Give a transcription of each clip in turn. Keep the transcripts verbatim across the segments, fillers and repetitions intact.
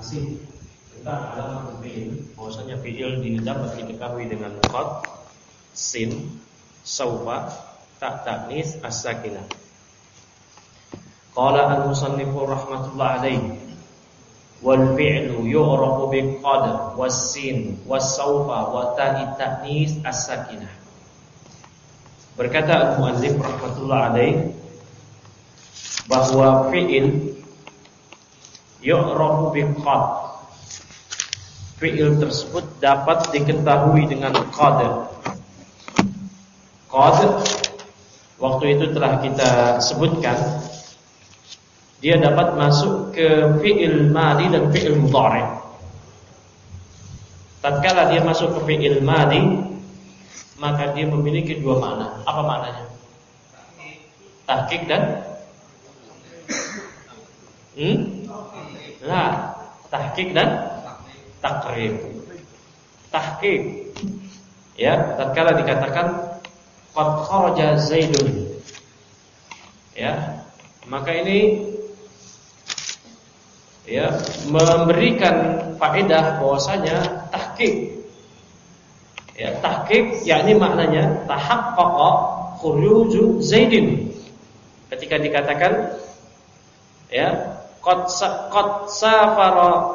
Masih tentang alamat fi'il, bahwasanya fi'il dapat diketahui dengan qad, sin, saufa, ta ta'nis, as-sakinah. Qala al-musannif rahmatullah alaihi wal fi'lu yu'rafu bi qad was-sin was-saufa wa ta'i ta'nis as-sakinah. Berkata al-muallif rahmatullah alaihi bahwa fi'il yu'rafu bi qad, fi'il tersebut dapat diketahui dengan qad. Qad waktu itu telah kita sebutkan, dia dapat masuk ke fi'il madi dan fi'il mudhari'. Tatkala dia masuk ke fi'il madi, maka dia memiliki dua makna. Apa maknanya? Tahqiq dan hmm? Lah, tahqiq dan takrib. Tahqiq, ya, tatkala dikatakan qad kharaja Zaidun, ya, maka ini ya memberikan faedah bahwasanya tahqiq, ya, tahqiq yakni maknanya tahaqqaqa khuruju Zaidin. Ketika dikatakan ya qad qad safara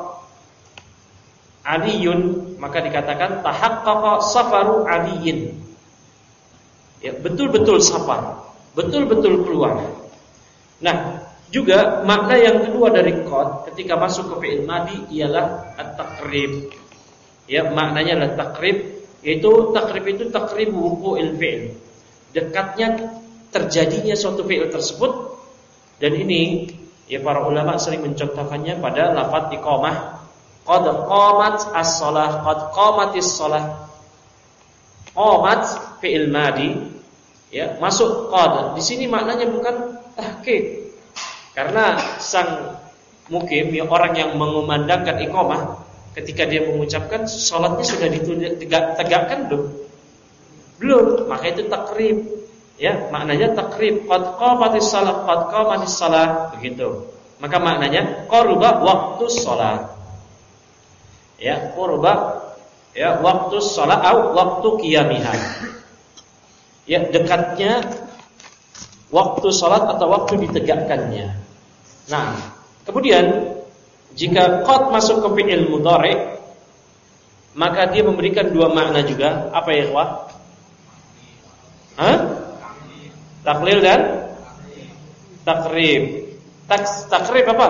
Aliyun, maka dikatakan tahaqqaqa safaru Aliyin. Ya, betul-betul safar, betul-betul keluar. Nah, juga makna yang kedua dari qad ketika masuk ke fi'il madi ialah at-taqrib. Ya, maknanya adalah takrib, yaitu takrib itu takrib wuqu'il fi'il. Dekatnya terjadinya suatu fi'il tersebut, dan ini ya para ulama sering mencontohkannya pada lafaz iqamah. Qad qamat as-shalah, qad qamatis shalah. Qamat fi'il madi, ya, masuk qad. Di sini maknanya bukan tahqiq. Karena sang mukim, ya, orang yang mengumandangkan iqamah, ketika dia mengucapkan salatnya sudah ditegakkan belum? Belum, maka itu takrib. Ya, maknanya takrib. Qad qamatis shalah, qad qamatis shalah, begitu. Maka maknanya qaruba waqtus shalah. Ya, qurba, ya, waktu shalah atau waktu qiyamiha. Ya, dekatnya waktu salat atau waktu ditegakkannya. Nah, kemudian jika qad masuk ke fi'il mudhari', maka dia memberikan dua makna juga. Apa ya, ikhwah? Hah? Taklil dan takrib. Taks, takrib apa?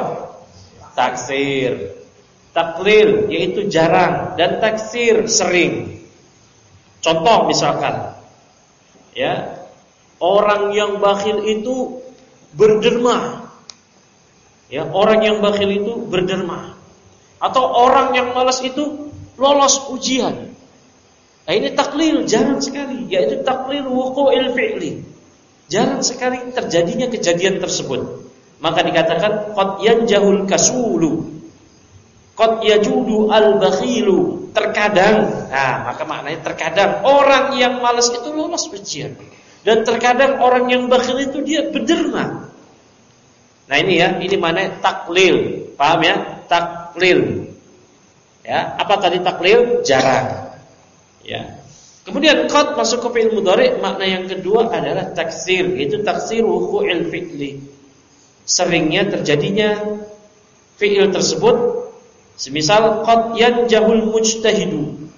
Taksir. Taklil yaitu jarang, dan taksir sering. Contoh misalkan, ya, orang yang bakhil itu berderma. Ya, orang yang bakhil itu berderma. Atau orang yang malas itu lolos ujian. Nah, ini taklil, jarang sekali, yaitu taklil wuqu'il fi'li. Jarang sekali terjadinya kejadian tersebut. Maka dikatakan qad yanjahul kasulu, qad yajudu al-bakhilu, terkadang. Nah, maka maknanya terkadang orang yang malas itu lolos ujian, dan terkadang orang yang bakhil itu dia berderma. Nah, ini ya, ini mana taklil. Paham ya? Taklil. Ya, apa tadi taklil? Jarang. Ya. Kemudian qad masuk ke fi'il mudhari', makna yang kedua adalah taksir, yaitu taksir wuqu'il fi'li. Seringnya terjadinya fi'il tersebut. Semisal qad yanjahul mujtahidu.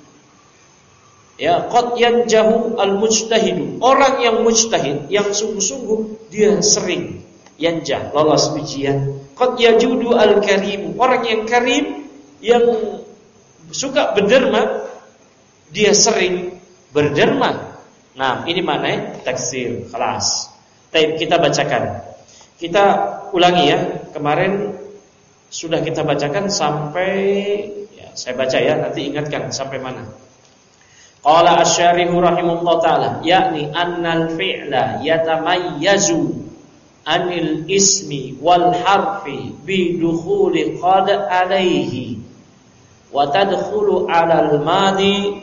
Ya, qad yanjahu al-mujtahidu. Orang yang mujtahid, yang sungguh-sungguh, dia sering yanjah, lolos ujian. Qad yajudu al-karim. Orang yang karim, yang suka berderma, dia sering berderma. Nah, ini maknanya taksir. Kelas. Baik, kita bacakan. Kita ulangi ya. Kemarin sudah kita bacakan sampai, ya, saya baca ya, nanti ingatkan sampai mana. Qala asy-syarihu rahimahullah ta'ala, yakni annal fi'la yatamayyazu anil ismi wal harfi bi dukhuli qad alaihi wa tadkhulu 'alal madi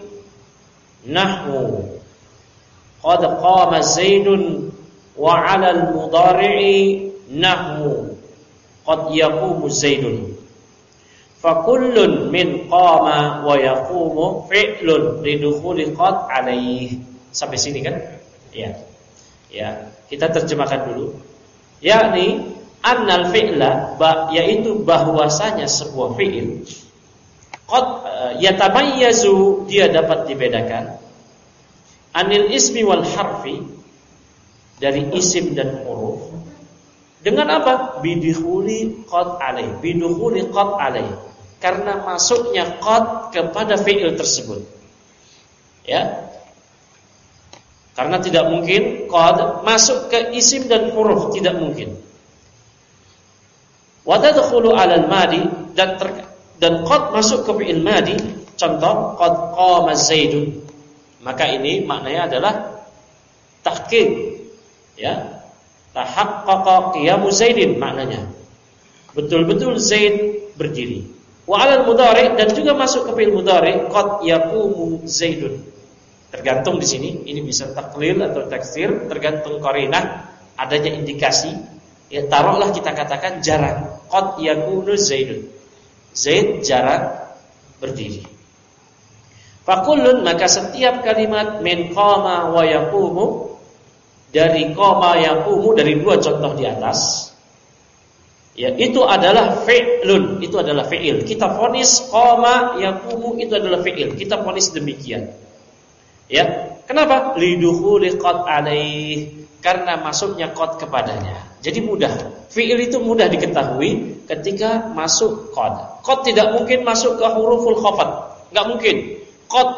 nahwu qad qama Zaidun wa 'alal mudhari'i nahwu qad yaqumu Zaidun. Fakullun min qama wa yaqumu fi'lun lidukhuli qad alaih. Sampai sini kan? Ya. Ya, kita terjemahkan dulu. Yakni annal fi'la ba, yaitu bahwasanya sebuah fi'il qad yatamayyazu, dia dapat dibedakan anil ismi wal harfi, dari isim dan huruf. Dengan apa? Bidukhuli qad alaih. Bidukhuli qad alaih. Karena masuknya qad kepada fi'il tersebut. Ya. Karena tidak mungkin qad masuk ke isim dan huruf, tidak mungkin. Wa tadkhulu 'alal madi, dan ter, dan qad masuk ke fi'il madi. Contoh, qad qama Zaidun. Maka ini maknanya adalah tahqiq. Ya. Tahaqqaqa qiyamu Zaidin, maknanya betul-betul Zaid berdiri. Wa 'alal mudhari, dan juga masuk ke fi'il mudhari, qad yaqumu Zaidun. Tergantung di sini, ini bisa taklil atau taksir, tergantung qarinah, adanya indikasi. Ya, taruhlah kita katakan jarang, qad yakunu Zaidun. Zaid jarang berdiri. Fakullun, maka setiap kalimat min qama wa yaqumu, dari qama yaqumu, dari dua contoh di atas, ya, itu adalah fi'lun, itu adalah fi'il. Kita vonis qama yaqumu itu adalah fi'il. Kita vonis demikian. Ya, kenapa? Lidukhuli qad alaih, karena masuknya qad kepadanya. Jadi mudah. Fi'il itu mudah diketahui ketika masuk qad. Qad tidak mungkin masuk ke huruful khafat, enggak mungkin. Qad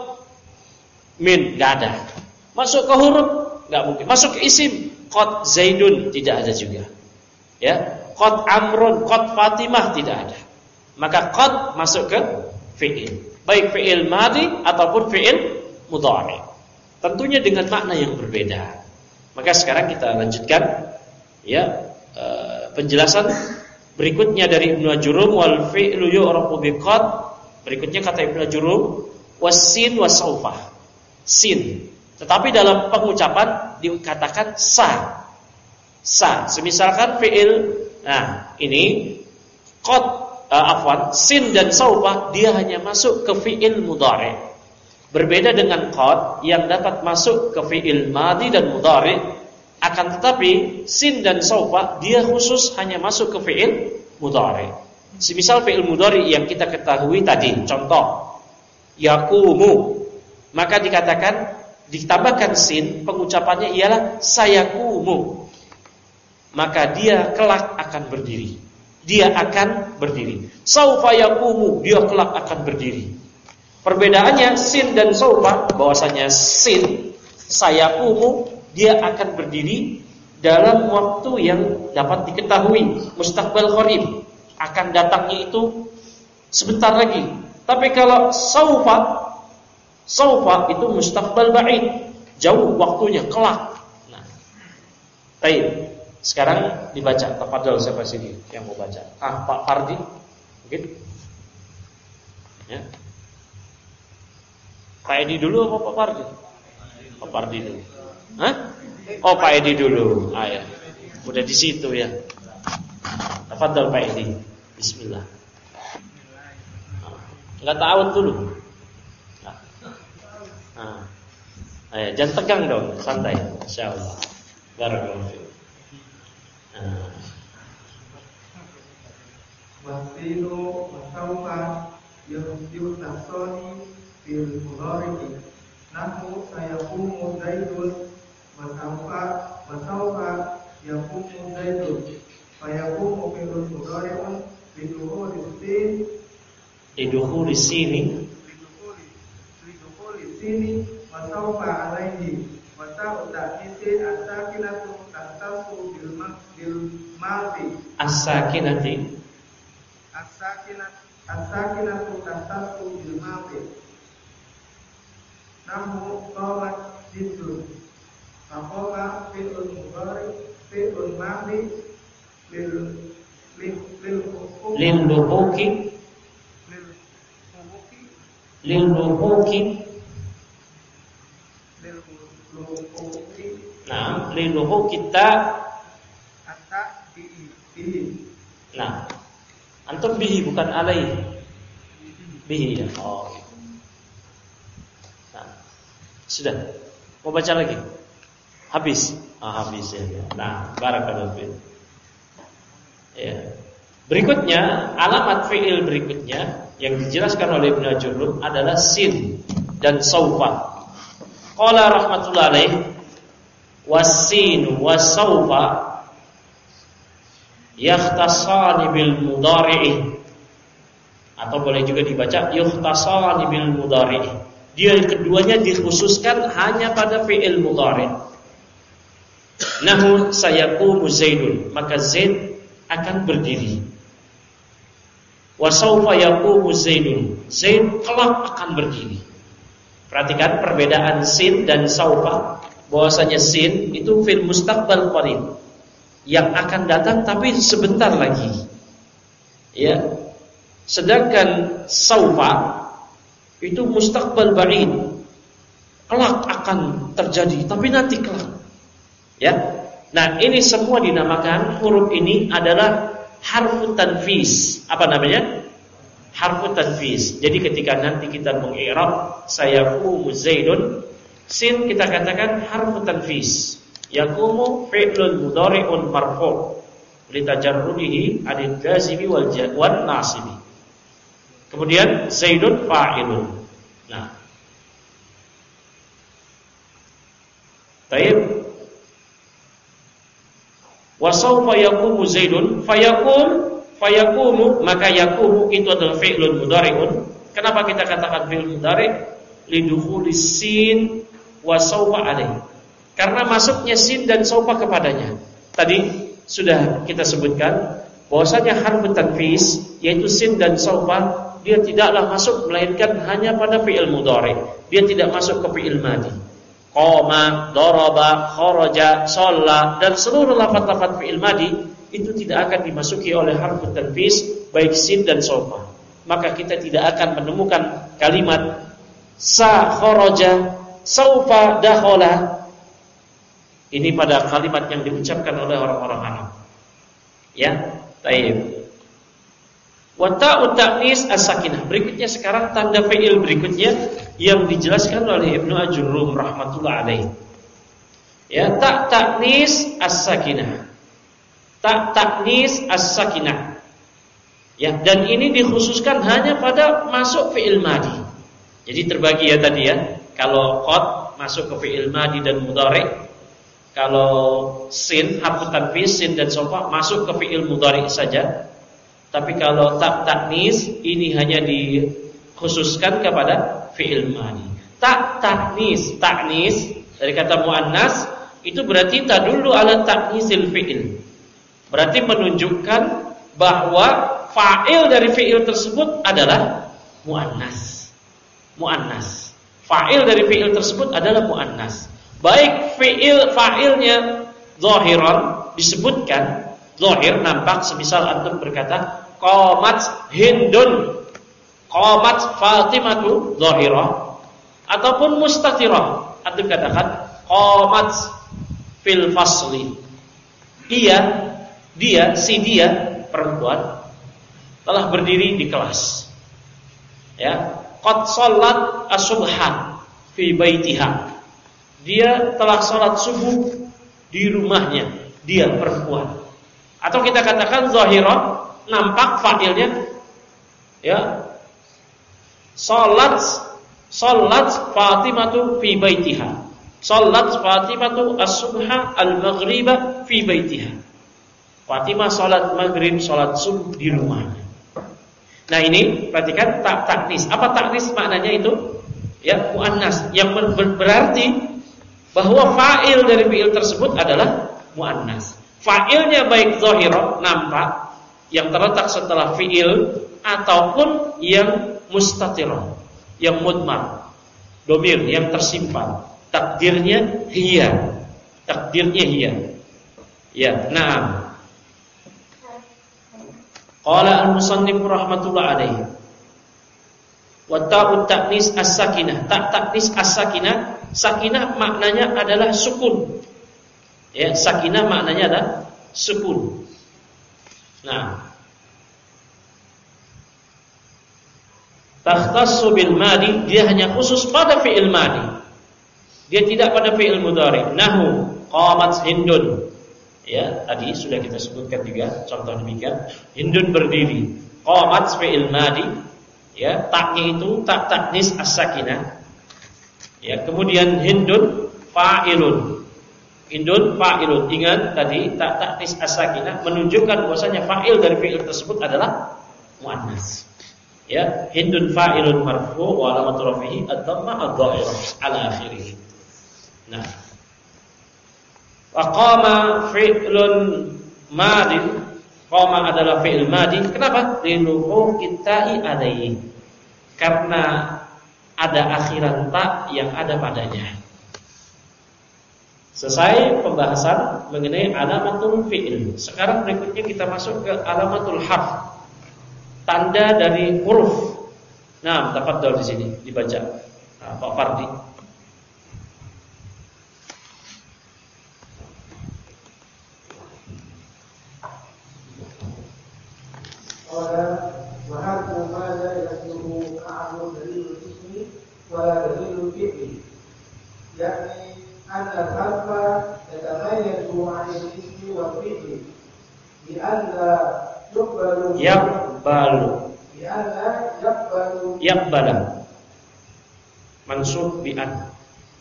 min enggak ada. Masuk ke huruf enggak mungkin. Masuk ke isim, qad Zaidun tidak ada juga. Ya, qad Amrun, qad Fatimah tidak ada. Maka qad masuk ke fi'il, baik fi'il madhi ataupun fi'il mudhari. Tentunya dengan makna yang berbeda. Maka sekarang kita lanjutkan ya e, penjelasan berikutnya dari Ibnu Ajurum, wal fi'lu yu'rafu bi qad. Berikutnya kata Ibnu Ajurum, wasin wasaufa. Sin. Tetapi dalam pengucapan dikatakan sa. Sa. Semisalkan fi'il, nah ini qad uh, afwan, sin dan saufa, dia hanya masuk ke fi'il mudhari. Berbeda dengan qad yang dapat masuk ke fi'il madhi dan mudhari, akan tetapi sin dan saufa dia khusus hanya masuk ke fi'il mudhari. Semisal fi'il mudhari yang kita ketahui tadi, contoh yaqumu, maka dikatakan ditambahkan sin, pengucapannya ialah sayaqumu. Maka dia kelak akan berdiri. Dia akan berdiri. Saufa yaqumu, dia kelak akan berdiri. Perbedaannya sin dan saufa, bahwasanya sin sayaqumu, dia akan berdiri dalam waktu yang dapat diketahui, mustaqbal qarib, akan datangnya itu sebentar lagi. Tapi kalau saufa, saufa itu mustaqbal ba'id, jauh waktunya, kelak. Nah, baik. Sekarang dibaca, tafadhol siapa sini yang mau baca? Ah, Pak Fardi, mungkin? Ya. Pak Edi dulu apa Pak Fardi? Pak Fardi dulu. Hah? Oh, Pak Edi dulu. Ah ya. Udah di situ ya. Tafadhol Pak Edi. Bismillah. Enggak ta'awud dulu. Nah. Nah. Ayo, jangan tegang dong, santai. Insyaallah. Barakallahu fiik. Wasilu wasaufa yuhtasoni fil mudhari. Nahu sayaqumu Zaidun wasaufa wasaufa yaqumu Zaidun. Fayaqumu fil mudhari'un bidukhuli sin bidukhuli sini bidukhuli sini wasaufa alaihi wasau ta'kisi as-sakinatu tahtasu bil bil malfi as-sakinati as-sakinat as-sakinatu tahtasu bil malfi. Nahu qamat jidun faqama fi'ul mudhari fi'ul madhi lil lil lil lil luhuki lil luhuki lil luhuki lil luhuki nah lil luhuki ta hatta bihi bihi. Nah, antum bihi bukan alaihi. Bihi ya. Oh. Nah, sudah. Mau baca lagi? Habis. Ah, habis ya. Nah, barakallahu fiik. Ya. Berikutnya, alamat fi'il berikutnya yang dijelaskan oleh Ibnu Ajurrum adalah sin dan saufa. Qala rahmatullahi alaih, was-sin was-saufa yakhtasani bil mudhari'i, atau boleh juga dibaca yukhtasani bil mudhari'i. Dia keduanya dikhususkan hanya pada fi'il mudhari'. Nahu sayaqumu Zaidun, maka Zaid akan berdiri. Wa sawfa yaqumu Zaidun, Zaid kelak akan berdiri. Perhatikan perbedaan sin dan saufa. Bahwasanya sin itu fil mustaqbal qarib, yang akan datang tapi sebentar lagi. Ya. Sedangkan saufa itu mustaqbal ba'id, kelak akan terjadi tapi nanti kelak. Ya. Nah, ini semua dinamakan, huruf ini adalah harfu tanfis. Apa namanya? Harfu tanfis. Jadi ketika nanti kita mengi'rab sayaqumu Zaidun, sin kita katakan harfu tanfis. Yaqumu fi'lun mudhari'un marfu' litajarrudihi 'anil jazimi wal wan nasibi. Kemudian Zaidun fa'ilun. Nah. Baik. Wa sawfa yaqumu Zaidun, fayaqum, fayaqumu, maka yaqumu itu adalah fi'lun mudhari'un. Kenapa kita katakan fi'lun mudhari'? Lidukhulis sin wa sawfa alaih. Karena masuknya sin dan sawfa kepadanya. Tadi sudah kita sebutkan bahwasanya harfu tanfis yaitu sin dan sawfa, dia tidaklah masuk melainkan hanya pada fi'il mudhari'. Dia tidak masuk ke fi'il madhi. Qoma, daraba, kharaja, shalla, dan seluruh lafaz-lafaz fi'il madhi itu tidak akan dimasuki oleh harfu tanfis baik sin dan sawfa. Maka kita tidak akan menemukan kalimat sa kharaja, saufa dakhala. Ini pada kalimat yang diucapkan oleh orang-orang Arab. Ya, baik. Wa ta'ut ta'nis as-sakinah. Berikutnya sekarang tanda fi'il berikutnya yang dijelaskan oleh Ibnu Ajurrum rahmatullah alaih. Ya, ta' ta'nis as-sakinah. Ta' ta'nis as-sakinah. Ya, dan ini dikhususkan hanya pada masuk fi'il madhi. Jadi terbagi ya tadi ya. Kalau qad masuk ke fi'il madhi dan mudhari'. Kalau sin, harfu tanfis, sin dan sawfa masuk ke fi'il mudhari' saja. Tapi kalau tak taknis ini hanya dikhususkan kepada fi'il madhi. Tak taknis, taknis dari kata muannas itu berarti tadullu ala taknisil fi'il. Berarti menunjukkan bahwa fa'il dari fi'il tersebut adalah muannas. Muannas. Fa'il dari fi'il tersebut adalah muannas. Baik fi'il fa'ilnya zahiran disebutkan zahir, nampak, semisal antum berkata qamat Hindun, qamat Fatimatu zahirah, ataupun mustatirah, antum katakan qamat fil fasli, dia dia si dia perempuan telah berdiri di kelas. Ya, qad shallat as-subha fi baitiha, dia telah salat subuh di rumahnya, dia perempuan. Atau kita katakan zahirah, nampak fa'ilnya ya. Salat salat Fatimatu fi baitiha. Salat Fatimatu as-subha al-maghriba fi baitiha. Fatimah salat maghrib, salat subuh di rumahnya. Nah, ini perhatikan tak taknis. Apa taknis maknanya itu? Ya, muannas, yang ber- berarti bahwa fa'il dari fi'il tersebut adalah muannas. Fa'ilnya baik zahirah, nampak, yang terletak setelah fi'il, ataupun yang mustatirah, yang mudmar, domir, yang tersimpan. Takdirnya hiya. Takdirnya hiya. Ya, na'am. Qala al-musannif rahmatullah alaihi. Wa ta'ut ta'nis as-sakinah. Ta' ta'nis as-sakinah, sakinah maknanya adalah sukun. Ya, sakinah maknanya adalah sukun. Nah, takhtassu bil madi, dia hanya khusus pada fi'il madi. Dia tidak pada fi'il mudhari. Nahu qamat Hindun. Ya, tadi sudah kita sebutkan juga contoh demikian. Hindun berdiri. Qamat fi'il madi. Ya, taknya itu tak taknis as-sakinah. Ya, kemudian Hindun fa'ilun. Hindun fa'ilun. Ingat tadi tak taknis as-sakinah menunjukkan bahwasanya fa'il dari fi'il tersebut adalah muannas. Ya, Hindun fa'ilun marfu' wa alamatu rafihi ad-dhamma adh-dhahirah ala akhirih. Nah, wa qama fi'lun madin. Qama adalah fi'il madi. Kenapa? Liluhu kitai alaihi. Karena ada akhiran ta yang ada padanya. Selesai pembahasan mengenai alamatul fi'il. Sekarang berikutnya kita masuk ke alamatul harf. Tanda dari huruf. Nah, tafadhol di sini dibaca. Nah, Pak Fardi. Qala wa harfu ma la yasluhu ma'ahu dalilul ismi wa la dalilul fi'li. Yani anna al-harfa yatamayyazu 'anil ismi wal fi'li bi anna yuqbalu yaqbalu bi anna yaqbalu yaqbala mansub bi an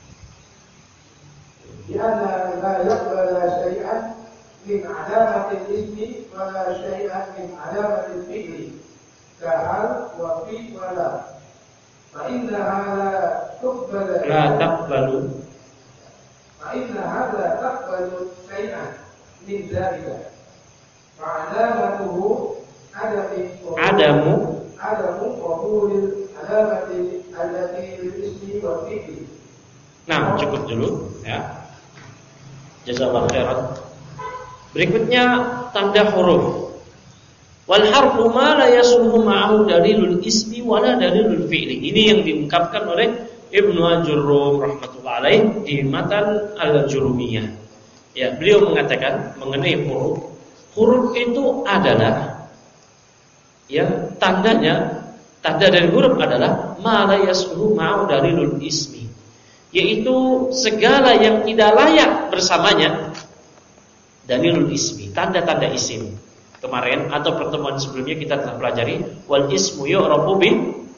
bi anna la yaqbala shay'an min 'alamatil ismi wa la shay'an min 'alamatil fi'li ka'al wa fi wa la fa innaha la tuqbalu la taqbalu fa innaha la taqbalu shay'an min dhalika wa 'alamatuhu adamu adamu qabulil 'alamati allati lil ismi wa fi'li. Nah, cukup dulu ya. Jazakallahu khairan. Berikutnya tanda huruf. Wal harfu ma la yasluhu ma'ahu dalilul ismi wa la dalilul fi'li. Ini yang diungkapkan oleh Ibnu Al-Jurrum rahmatullahi alaih di matan Al-Jurumiyah. Ya, beliau mengatakan mengenai huruf, huruf itu adalah ya tandanya, tanda dari huruf adalah ma la yasluhu ma'ahu dalilul ismi, yaitu segala yang tidak layak bersamanya dalilul ismi, tanda-tanda isim. Kemarin atau pertemuan sebelumnya kita telah pelajari wal ismu yu'rafu bi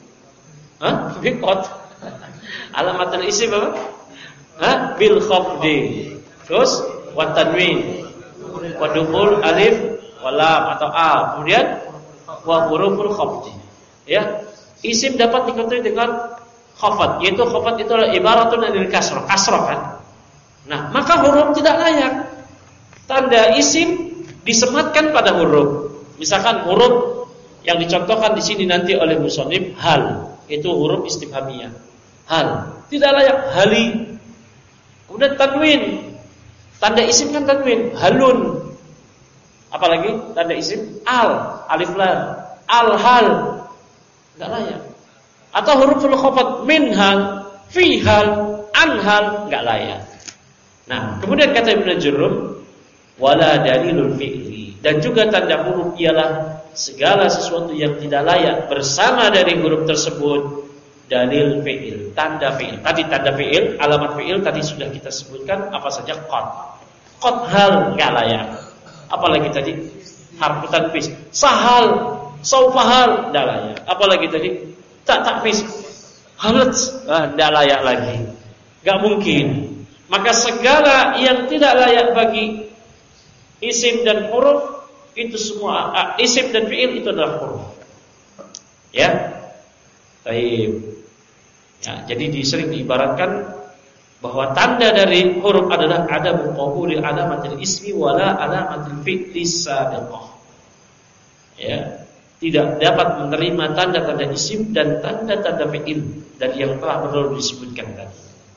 ha bi qad. Alamatul isim apa? Ha bil khafdi. Terus wa tanwin wa dukhul alif wa lam atau a. Kemudian wa huruful khafdi. Ya, isim dapat diketahui dengan khafat, yaitu khafat itu adalah ibaratun anil kasrah, kasrah kan. Nah, maka huruf tidak layak. Tanda isim disematkan pada huruf. Misalkan huruf yang dicontohkan di sini nanti oleh musannif hal, itu huruf istifhamiyah. Hal tidak layak hali. Kemudian tanwin, tanda isim kan tanwin, halun. Apalagi tanda isim al, alif lam, al hal, tidak layak. Atau huruful khafat min hal, fi hal, an hal, tidak layak. Nah, kemudian kata Ibnu Jurrum wala dalilul fi'li, dan juga tanda huruf ialah segala sesuatu yang tidak layak bersama dari huruf tersebut dalil fi'il, tanda fi'il. Tadi tanda fi'il, alamat fi'il tadi sudah kita sebutkan apa saja qad. Qad hal enggak layak. Apalagi tadi harfu tanfis, sahal, saufahal enggak layak. Apalagi tadi tak takfis, halat, ah, enggak layak lagi. Enggak mungkin. Maka segala yang tidak layak bagi isim dan huruf itu semua, ah, isim dan fi'il itu adalah huruf. Ya. Baik. Ya, jadi disering diibaratkan bahwa tanda dari huruf adalah ada muqabuli alamatil ismi wala alamatil fi'li sabiqah. Ya, tidak dapat menerima tanda-tanda isim dan tanda-tanda fi'il dari yang telah baru disebutkan tadi.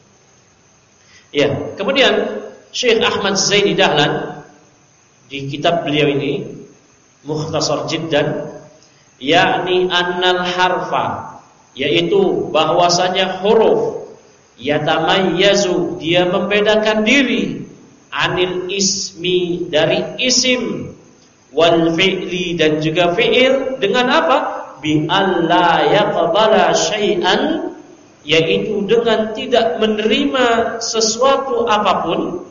Ya, kemudian Syekh Ahmad Zaini Dahlan di kitab beliau ini Mukhtasar Jiddan, yakni annal harfa, yaitu bahwasanya huruf yatamayyazu, dia membedakan diri, anil ismi, dari isim, wal fi'li, dan juga fi'il, dengan apa? bi alla yaqbala syai'an, yaitu dengan tidak menerima sesuatu apapun,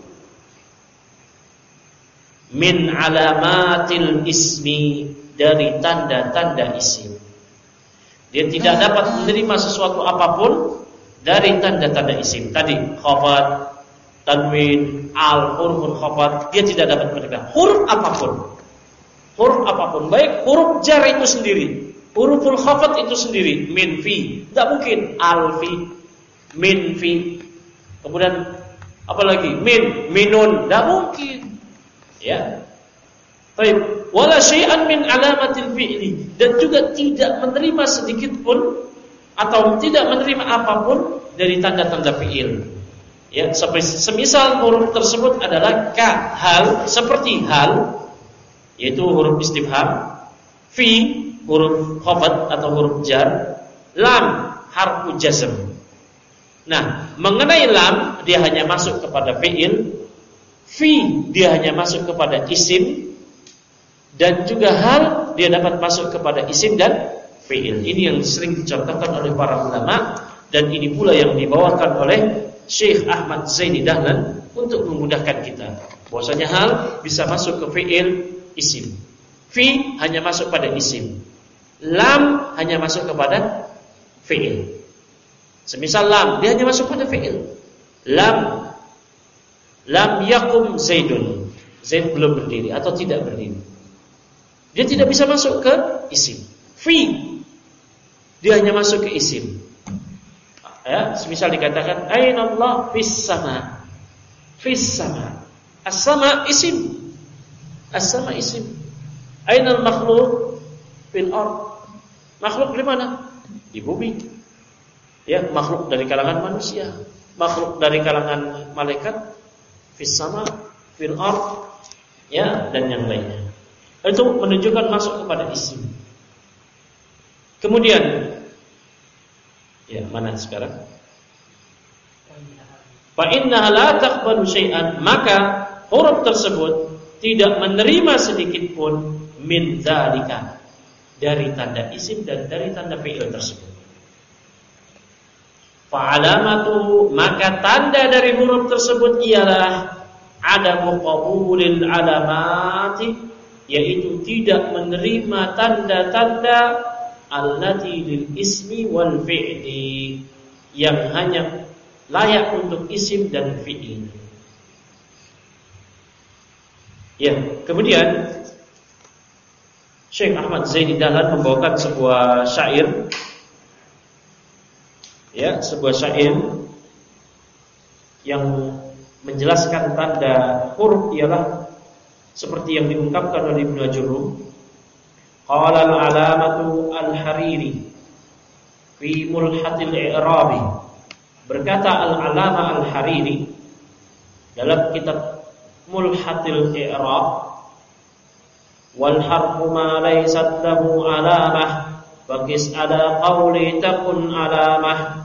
min alamatil ismi, dari tanda-tanda isim. Dia tidak dapat menerima sesuatu apapun dari tanda-tanda isim. Tadi khafat, tanwin, al, hurufun khafat, dia tidak dapat menerima huruf apapun. Huruf apapun, baik huruf jar itu sendiri, huruful khafat itu sendiri, min fi, tidak mungkin al fi, min fi. Kemudian apa lagi? Min, minun, tidak mungkin. Ya. Baik, wala syai'an min alamatil fi'li, dan juga tidak menerima sedikit pun atau tidak menerima apapun dari tanda-tanda fi'il. Ya, semisal huruf tersebut adalah ka, hal, seperti hal, yaitu huruf istifham, fi, huruf khafat atau huruf jar, lam, harfu jazm. Nah, mengenai lam, dia hanya masuk kepada fi'il, fi, dia hanya masuk kepada isim, dan juga hal, dia dapat masuk kepada isim dan fi'il. Ini yang sering dicontohkan oleh para ulama, dan ini pula yang dibawakan oleh Syekh Ahmad Zaini Dahlan untuk memudahkan kita. Bahwasanya hal bisa masuk ke fi'il, isim. Fi hanya masuk pada isim. Lam hanya masuk kepada fi'il. Semisal lam, dia hanya masuk pada fi'il. Lam lam yakum Zaidun. Zaid belum berdiri atau tidak berdiri. Dia tidak bisa masuk ke isim. Fi, dia hanya masuk ke isim. Ya, semisal dikatakan aina Allah fis sama. Fis sama. As-sama isim. As-sama isim. Aina al-makhluq fil ard. Makhluk di mana? Di bumi. Ya, makhluk dari kalangan manusia, makhluk dari kalangan malaikat, fis sama, fil ard, ya, dan yang lainnya. Itu menunjukkan masuk kepada isim. Kemudian, ya, mana sekarang? Fa innaha la taqbalu syai'an, maka huruf tersebut tidak menerima sedikit pun min dzalika, dari tanda isim dan dari tanda fi'il tersebut. Fa alamatu, maka tanda dari huruf tersebut ialah adamu qabulil alamati, yaitu tidak menerima tanda-tanda allati lil ismi wal fi'li, yang hanya layak untuk isim dan fi'il. Ya, kemudian Syekh Ahmad Zaini Dahlan membawakan sebuah syair, ya, sebuah syair yang menjelaskan tanda huruf ialah seperti yang diungkapkan oleh Ibnu Ajurrum. Qala al-alamatu al-Hariri fi mulhatil i'rabi. Berkata al-alama al-Hariri dalam kitab mulhatil i'rab, wal harfu ma laysat lahu alamah faqis ala qawli takun alamah.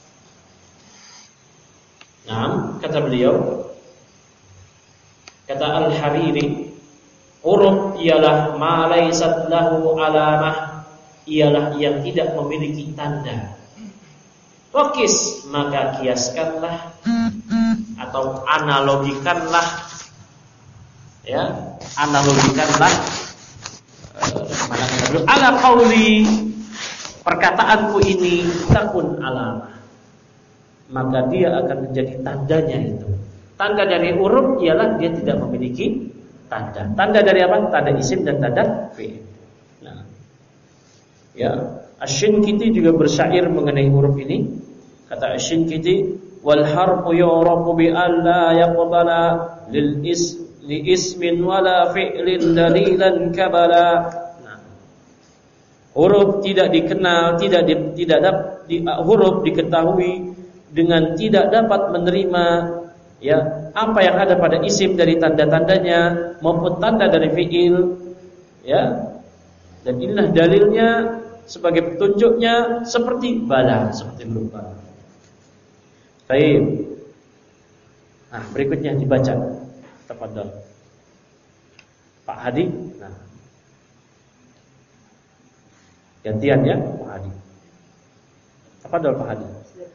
Nah, kata beliau, kata Al-Hariri, huruf ialah ma laysat lahu alamah, ialah yang tidak memiliki tanda. Fokis, maka kiaskanlah atau analogikanlah, ya, analogikanlah uh, mana kata beliau, ala qauli, perkataanku ini takun alamah, maka dia akan menjadi tandanya itu. Tanda dari huruf ialah dia tidak memiliki tanda. Tanda dari apa? Tanda isim dan tanda fi'il. Nah, ya, Asy-Syinkiti juga bersyair mengenai huruf ini. Kata Asy-Syinkiti, wal harfu yu'rafu bi alla yaqbala lil is li ismin wala fi'lin dalilan kabala. Nah, huruf tidak dikenal, tidak di, tidak dapat di, huruf diketahui dengan tidak dapat menerima, ya, apa yang ada pada isim dari tanda-tandanya maupun tanda dari fi'il, ya. Dan inilah dalilnya sebagai petunjuknya seperti bala, seperti berupa. Baik. Nah, berikutnya dibaca. Tafadhol. Pak Hadi. Nah. Gantian ya Pak Hadi. Apa dulu Pak Hadi?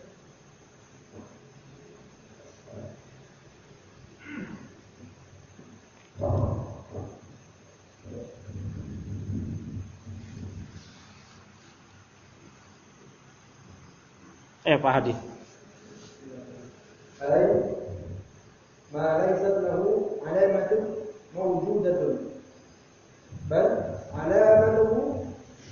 Eh Pak Hadi. Alai ma laysat lahu alamatun mawjudatun bal alamatuhu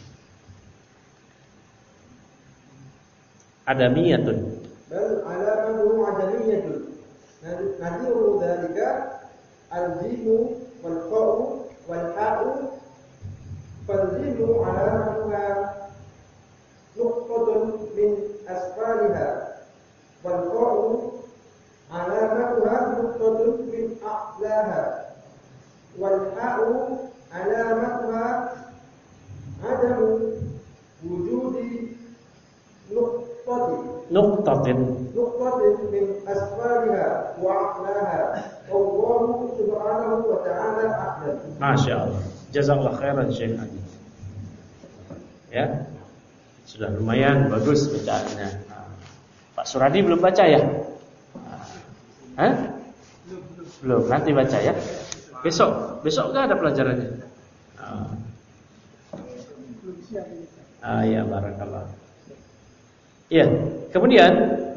adamiyatun bal alamatuhu adamiyatun. Nadiru dzalika al-jimu wal qa'u wal ha'u fal-jimu alamatuha nuqtatun min asfaliha wal qa'u alamatuha nuqtatun min a'laha wal ha'u alamatuha adamu wujudi nuqtatin nuqtatin nuqtatin min asfaliha wa a'laha wallahu subhanahu wa ta'ala a'lam. Masya Allah. Jazakallah khairan Syekh Hadi. Ya, sudah lumayan bagus bacaannya. Pak Suradi belum baca ya? Hah? Belum, nanti baca ya. Besok, besok enggak ada pelajarannya. Ah ya, barakallah. Ya, kemudian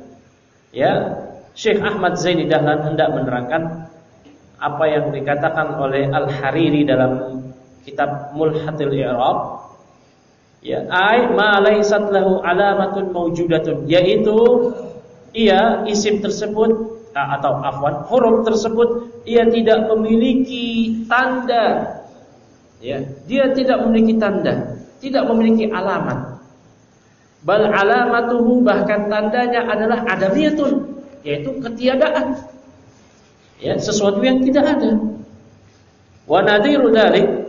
ya Syekh Ahmad Zaini Dahlan hendak menerangkan apa yang dikatakan oleh Al-Hariri dalam kitab Mulhatul I'rab. Ya, ai ma laysat lahu alamatun mawjudatun, yaitu ia isim tersebut atau afwan huruf tersebut ia tidak memiliki tanda. Ya, dia tidak memiliki tanda, tidak memiliki alamat. Bal alamatuhu, bahkan tandanya adalah adamiyatun, yaitu ketiadaan. Ya, sesuatu yang tidak ada. Wa nadiru dzalik,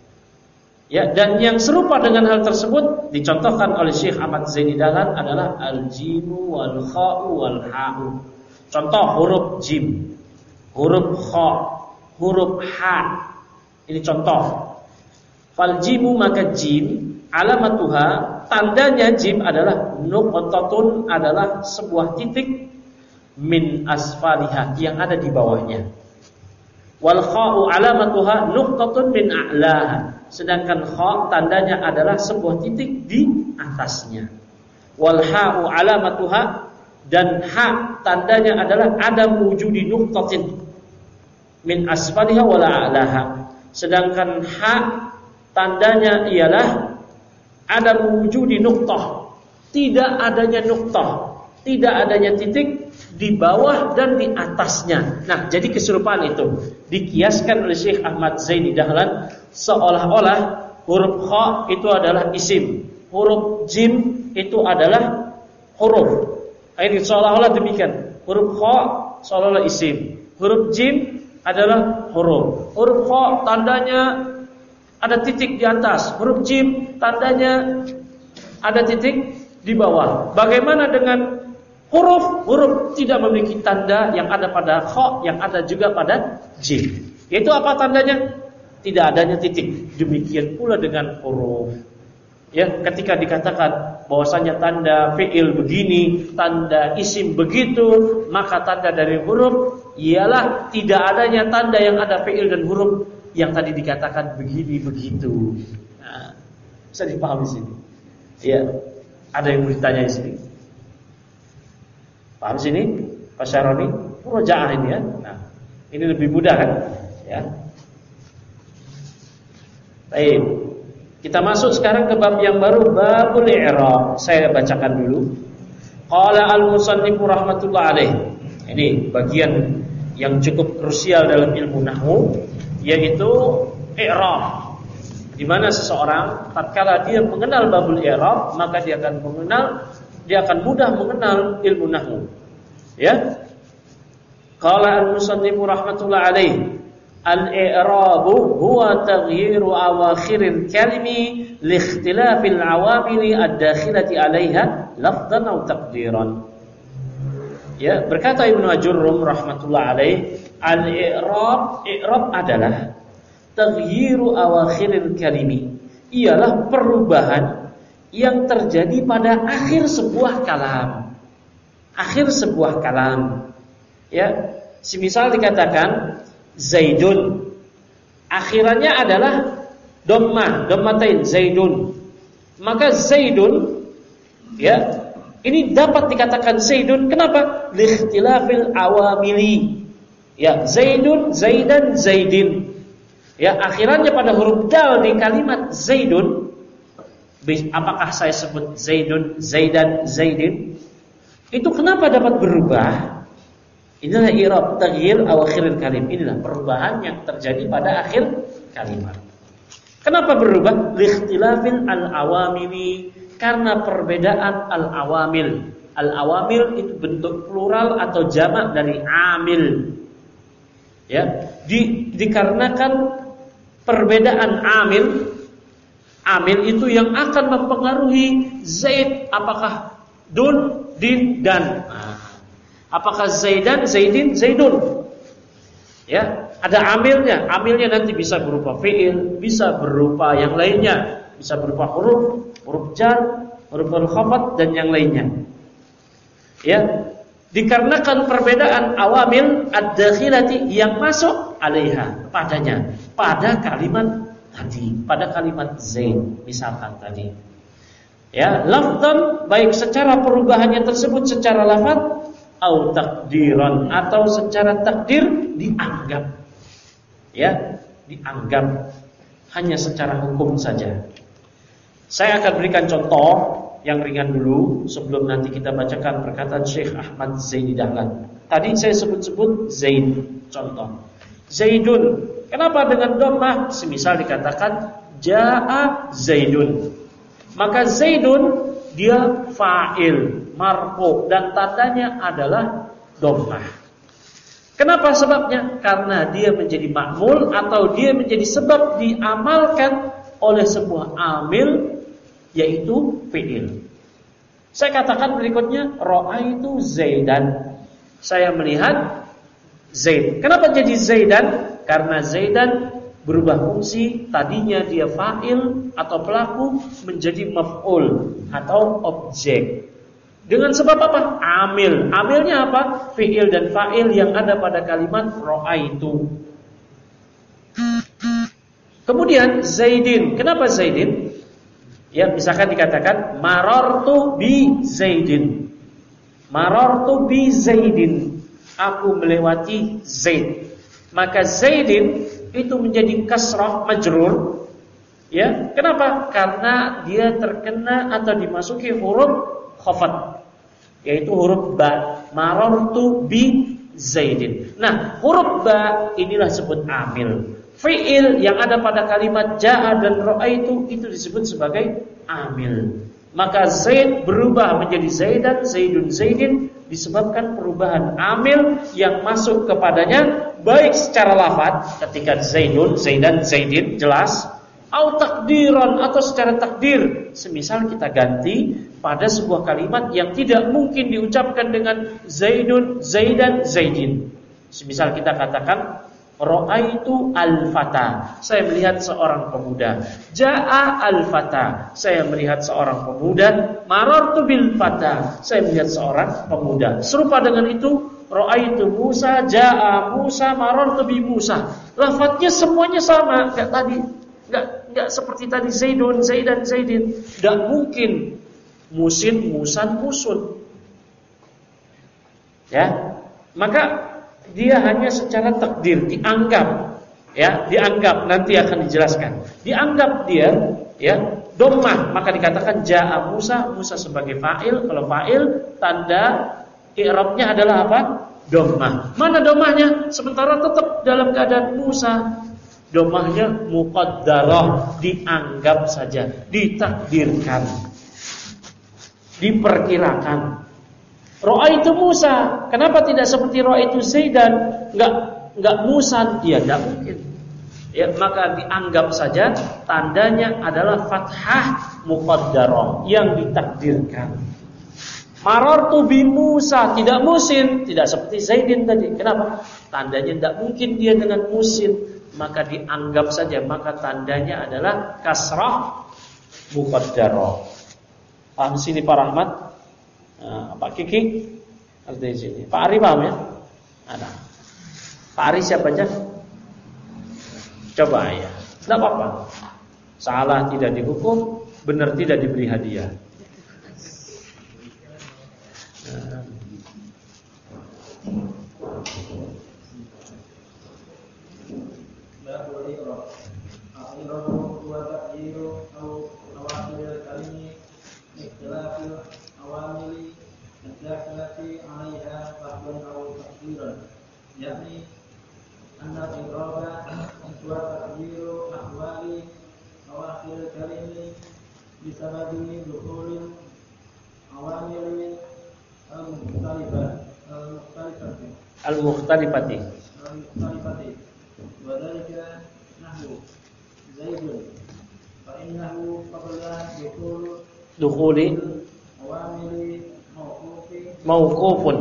ya, dan yang serupa dengan hal tersebut dicontohkan oleh Syekh Ahmad Zaini Dahlan adalah al-jimu wal kha'u wal ha'u. Contoh huruf jim, huruf kha, huruf ha. Ini contoh. Fal jimu, maka jim, alamatuha, tandanya jim adalah nuqtatun, adalah sebuah titik min asfaliha, yang ada di bawahnya. Wal kha'u alamatuha nuqtatun min a'laha, sedangkan kha tandanya adalah sebuah titik di atasnya. Wal ha'u alamatuha, dan ha tandanya adalah adam wujudi nuqtatin min asfaliha wala a'laha, sedangkan ha tandanya ialah adam wujudi nuqtah, tidak adanya nuqtah, tidak adanya titik di bawah dan di atasnya. Nah, jadi keserupaan itu dikiaskan oleh Syekh Ahmad Zaini Dahlan seolah-olah huruf kha itu adalah isim, huruf jim itu adalah huruf. Ini seolah-olah demikian. Huruf kha seolah-olah isim, huruf jim adalah huruf. Huruf kha tandanya ada titik di atas, huruf jim tandanya ada titik di bawah. Bagaimana dengan huruf? Huruf tidak memiliki tanda yang ada pada kha, yang ada juga pada jim. Yaitu apa tandanya? Tidak adanya titik. Demikian pula dengan huruf. Ya, ketika dikatakan bahwasanya tanda fi'il begini, tanda isim begitu, maka tanda dari huruf ialah tidak adanya tanda yang ada fi'il dan huruf yang tadi dikatakan begini begitu. Nah, bisa dipahami di sini. Ya, ada yang mau ditanya di sini? Paham sini? Pak Syaroni, murojaah ini ya. Nah, ini lebih mudah kan? Ya. Baik. Kita masuk sekarang ke bab yang baru, babul i'rab. Saya bacakan dulu. Qala al-musannif rahmatullah alaih. Ini bagian yang cukup krusial dalam ilmu nahwu, yaitu i'rab. Di mana seseorang tatkala dia mengenal babul i'rab, maka dia akan mengenal dia akan mudah mengenal ilmu nahwu. Ya. Qala al-musannif rahmatullah alaih, al-i'rabu huwa taghyiru awakhiril kalimi li ikhtilafil awamili ad-dakhilati 'alaiha lafdhan aw taqdiran. Ya, berkata Ibnu Ajurrum rahmatullah alaih, al-i'rab, i'rab adalah taghyiru awakhiril kalimi, ialah perubahan yang terjadi pada akhir sebuah kalam. Akhir sebuah kalam. Ya, semisal dikatakan Zaidun, akhirannya adalah dhammah, dhammatain Zaidun. Maka Zaidun, ya, ini dapat dikatakan Zaidun. Kenapa? Likhtilafil awamili. Ya, Zaidun, Zaidan, Zaidin. Ya, akhirannya pada huruf dal di kalimat Zaidun. Apakah saya sebut Zaidun, Zaidan, Zaidin? Itu kenapa dapat berubah? Inilah i'rab taghyir awakhiril kalim. Inilah perubahan yang terjadi pada akhir kalimat. Kenapa berubah? Likhtilafil al-awamili, karena perbedaan al-awamil. Al-awamil itu bentuk plural atau jamak dari amil. Ya, di, dikarenakan perbedaan amil. Amil itu yang akan mempengaruhi Zaid, apakah dun, din, dan. Nah, apakah Zaidan, Zaidin, Zaidun. Ya, ada amilnya. Amilnya nanti bisa berupa fi'il, bisa berupa yang lainnya, bisa berupa huruf, huruf jar, huruf-huruf khafat dan yang lainnya. Ya, dikarenakan perbedaan awamil ad-dakhilati yang masuk alaiha padanya, pada kalimat tadi, pada kalimat Zaid misalkan tadi. Ya, lafzan baik secara perubahannya tersebut secara lafaz au takdiran atau secara takdir dianggap. Ya, dianggap hanya secara hukum saja. Saya akan berikan contoh yang ringan dulu sebelum nanti kita bacakan perkataan Syekh Ahmad Zaidi Dahlan. Tadi saya sebut-sebut Zaid, contoh. Zaidun. Kenapa dengan dhammah? Semisal dikatakan jaa Zaidun. Maka Zaidun dia fa'il, marfu, dan tandanya adalah dhammah. Kenapa sebabnya? Karena dia menjadi ma'mul atau dia menjadi sebab diamalkan oleh sebuah amil, yaitu fi'il. Saya katakan berikutnya, ra'aitu Zaidan. Saya melihat Zaid. Kenapa jadi Zaidan? Karena Zaidan berubah fungsi, tadinya dia fa'il atau pelaku menjadi maf'ul atau objek. Dengan sebab apa? Amil. Amilnya apa? Fi'il dan fa'il yang ada pada kalimat ra'aitu. Kemudian Zaidin. Kenapa Zaidin? Ya, misalkan dikatakan marartu bi Zaidin. Marartu bi Zaidin. Aku melewati Zaid. Maka Zaidin itu menjadi kasrah majrur. Ya, kenapa? Karena dia terkena atau dimasuki huruf khafat, yaitu huruf ba. Marartu bi Zaidin. Nah, huruf ba inilah disebut amil. Fi'il yang ada pada kalimat jaa dan ra'aitu itu disebut sebagai amil. Maka Zaid berubah menjadi Zaidan, Zaidun, Zaidin disebabkan perubahan amil yang masuk kepadanya, baik secara lafaz ketika Zaidun, Zaidan, Zaidin jelas, atau takdiran atau secara takdir. Semisal kita ganti pada sebuah kalimat yang tidak mungkin diucapkan dengan Zaidun, Zaidan, Zaidin. Semisal kita katakan ra'aitu al-fata, saya melihat seorang pemuda. Jaa al-fata, saya melihat seorang pemuda. Marartu bil fata, saya melihat seorang pemuda. Serupa dengan itu, ra'aitu Musa, jaa Musa, marartu bi Musa. Lafadznya semuanya sama, enggak tadi, enggak enggak seperti tadi Zaidun, Zaidan, Zaidin. Enggak mungkin musin, musan, musun. Ya, maka dia hanya secara takdir dianggap, ya, dianggap nanti akan dijelaskan. Dianggap dia, ya, dhammah, maka dikatakan jaa Musa, Musa sebagai fa'il. Kalau fa'il, tanda i'rabnya adalah apa? Dhammah. Mana dhammahnya? Sementara tetap dalam keadaan Musa. Dhammahnya muqaddarah, dianggap saja, ditakdirkan, diperkirakan. Ra'aitu Musa, kenapa tidak seperti ra'aitu Zaidan? Enggak, enggak Musa, dia enggak mungkin. Ya, maka dianggap saja tandanya adalah fathah muqaddarah yang ditakdirkan. Marartu bi Musa, tidak musin, tidak seperti Zaidin tadi. Kenapa? Tandanya enggak mungkin dia dengan musin, maka dianggap saja, maka tandanya adalah kasrah muqaddarah. Paham sini Pak Rahmat? Nah, Pak Kiki ngerti sini. Pak Ari paham ya? Ada. Pak Ari siapa aja? Coba ya. Tidak apa-apa. Salah tidak dihukum, benar tidak diberi hadiah. Nah. yakni anna al-iraba wa taqdiru ahwali awakhir kalimi bisababi dukhulil awamil al-mukhtalifah al-mukhtalifati al-mukhtalifati al-mukhtalifati wa dhalika nahwu zaidun fa innahu qabla dukhul dukhuli awamili mawqufi mawqufun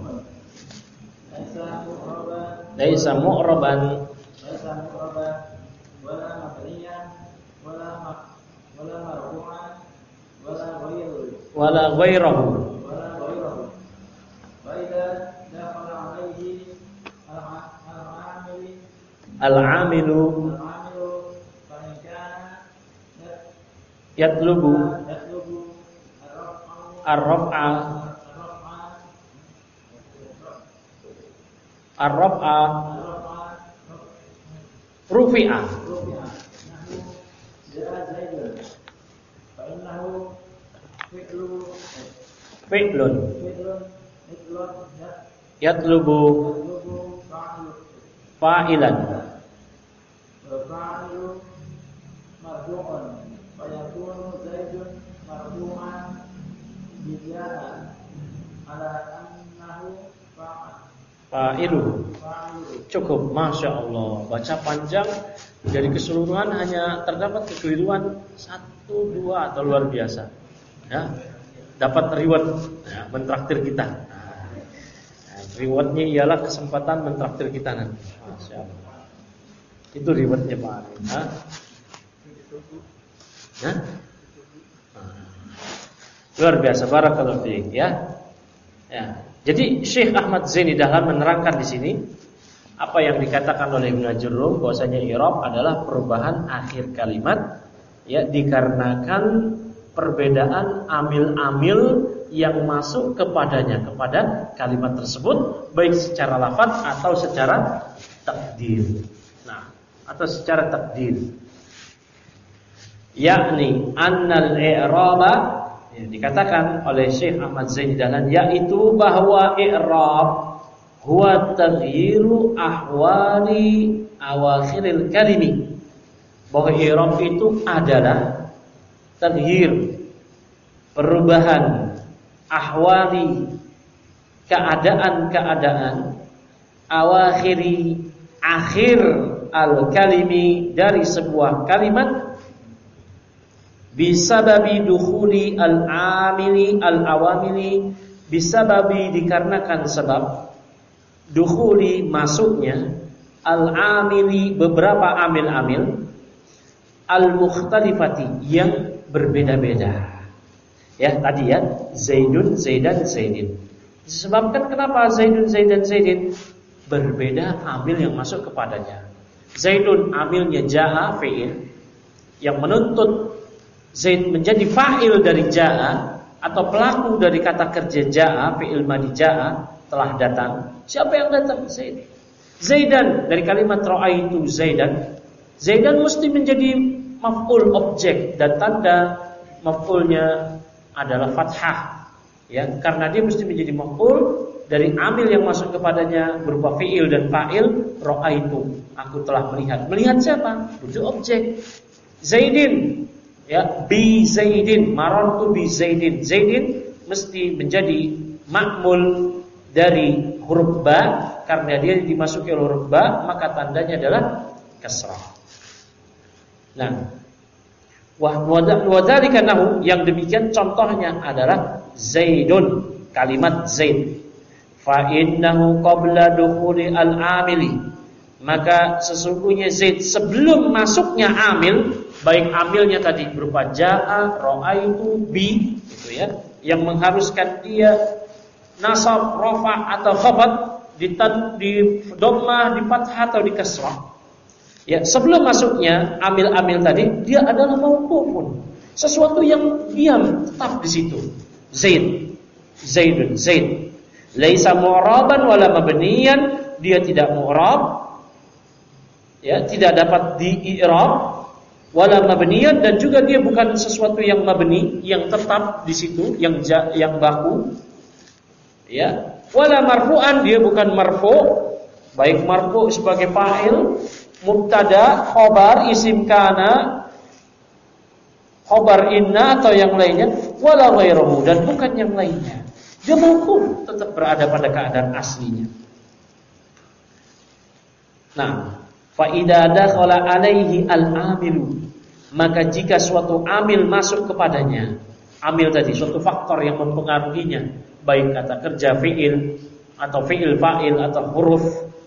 laisa mu'raban laisa mu'raban wala mabniyan wala mak wala marfu'an wala ghairu wala ghairahu wala ghairuhu wa idza dakhala alayhi al-'amili al-'amilu al-'amilu fa in kana yatlubu yatlubu ar-raf'a ar-raf'a rufi'a fi'lun yatlubu fa'ilan fa'ilu. Cukup, Masya Allah. Baca panjang, dari keseluruhan hanya terdapat kekeliruan satu dua atau luar biasa. Ya, dapat reward, ya, mentraktir kita. Nah, rewardnya ialah kesempatan mentraktir kita nanti. Masya Allah. Itu rewardnya Pak Arif. Hah? Hah? Luar biasa, barakallahu fiik ya. Ya. Jadi Syekh Ahmad Zaini Dahlan menerangkan di sini apa yang dikatakan oleh Ibnu Ajurrum bahwasanya i'rab adalah perubahan akhir kalimat ya dikarenakan perbedaan amil-amil yang masuk kepadanya kepada kalimat tersebut baik secara lafaz atau secara takdir. Nah, atau secara takdir. Yakni annal i'raba ya, dikatakan oleh Syekh Ahmad Zaini Dahlan yaitu bahwa i'rab huwa taghyiru ahwali awakhiril kalimi, bahwa i'rab itu adalah taghyir, perubahan ahwali, keadaan-keadaan awakhiri, akhir al-kalimi, dari sebuah kalimat bisababi dukhuli al-amili al-awamili, bisababi dikarenakan sebab dukhuli masuknya al-amili beberapa amil-amil al-mukhtalifati yang berbeda-beda. Ya, tadi ya, Zaidun, Zaidan, Zaidin. Disebabkan kenapa Zaidun, Zaidan, Zaidin? Berbeda amil yang masuk kepadanya. Zaidun amilnya ja'a fi'il yang menuntut Zaid menjadi fa'il dari ja'a atau pelaku dari kata kerja ja'a, fi'il madhi ja'a, telah datang. Siapa yang datang? Zaid. Zaidan dari kalimat ra'aitu Zaidan. Zaidan mesti menjadi maf'ul objek dan tanda maf'ulnya adalah fathah. Ya, karena dia mesti menjadi maf'ul dari amil yang masuk kepadanya berupa fi'il dan fa'il. Ra'aitu, aku telah melihat. Melihat siapa? Wujud objek. Zaidin, ya, bi Zaidin, marantu bi Zaidin. Zaidin mesti menjadi ma'mul dari huruf ba, karena dia dimasuki oleh huruf ba, maka tandanya adalah kasrah. Nah, wadhalika nahu, yang demikian contohnya adalah Zaidun, kalimat Zaid. Fa innahu qabla dukhuli al-amili, maka sesungguhnya Zaid sebelum masuknya amil, baik amilnya tadi berupa jaa, ra'aitu, bi, gitu ya, yang mengharuskan dia nasab, rafa atau khabar di tan, di dhammah, di fathah atau di kasrah. Ya, sebelum masuknya amil-amil tadi dia adalah mauqufun, sesuatu yang diam tetap di situ. Zaid, Zaidun, Zaid. Laisa mu'raban wala mabniyan, dia tidak mu'rab, ya, tidak dapat di-i'rab, wala mabniyan, dan juga dia bukan sesuatu yang mabni, yang tetap di situ, yang ja, yang baku. Ya, wala marfu'an, dia bukan marfu', baik marfu' sebagai fa'il, mubtada, khobar, isim kana, khobar inna atau yang lainnya, wala ghairuhu, dan bukan yang lainnya. Dia mauquf, tetap berada pada keadaan aslinya. Nah, fa idza dakhala alaihi al-amilu, maka jika suatu amil masuk kepadanya, amil tadi suatu faktor yang mempengaruhinya, baik kata kerja fi'il atau fi'il fa'il atau huruf,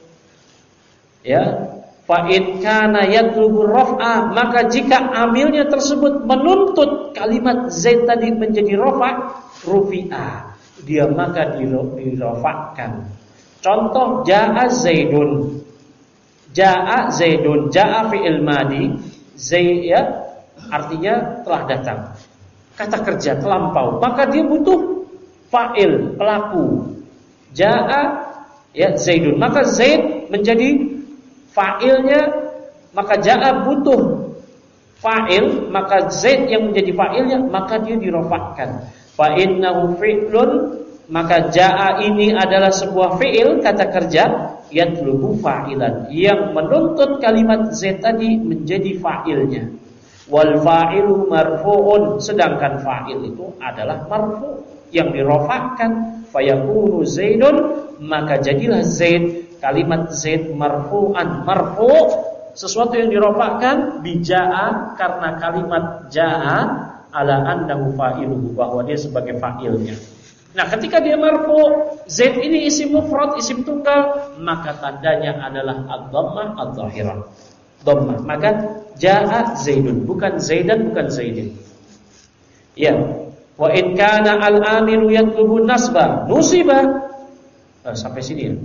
ya, fa in kana yatlubu raf'a, maka jika amilnya tersebut menuntut kalimat zaid tadi menjadi rafa, rufi'a, dia maka dirafa'kan. Contoh jaa zaidun, jaa zaidun, jaa fi'il madi, zaid ya artinya telah datang, kata kerja terlampau, maka dia butuh fa'il, pelaku. Jaa ya zaidun, maka zaid menjadi fa'ilnya, maka jaa butuh fa'il, maka zaid yang menjadi fa'ilnya, maka dia dirafa'kan. Fa innahu fi'lun, maka jaa ini adalah sebuah fi'il, kata kerja, yatlubu fa'ilan, yang menuntut kalimat zaid tadi menjadi fa'ilnya. Wal fa'ilu marfu'un, sedangkan fa'il itu adalah marfu' yang dirafa'kan. Fayakunu zaidun, maka jadilah zaid, kalimat zaid marfu'an, marfu', sesuatu yang dirafa'kan, bijaa, karena kalimat jaa ala annahu fa'iluhu, bahwa dia sebagai fa'ilnya. Nah, ketika dia marfu', zaid ini isim mufrad, isim tunggal, maka tandanya adalah ad-dhammah adz-dzahirah, dhammah. Maka jaa zaidun, bukan zaidan, bukan zaidin. Ya, wa in kana al-amilu yatlubu nasba nusiba. Nah, sampai sini ya.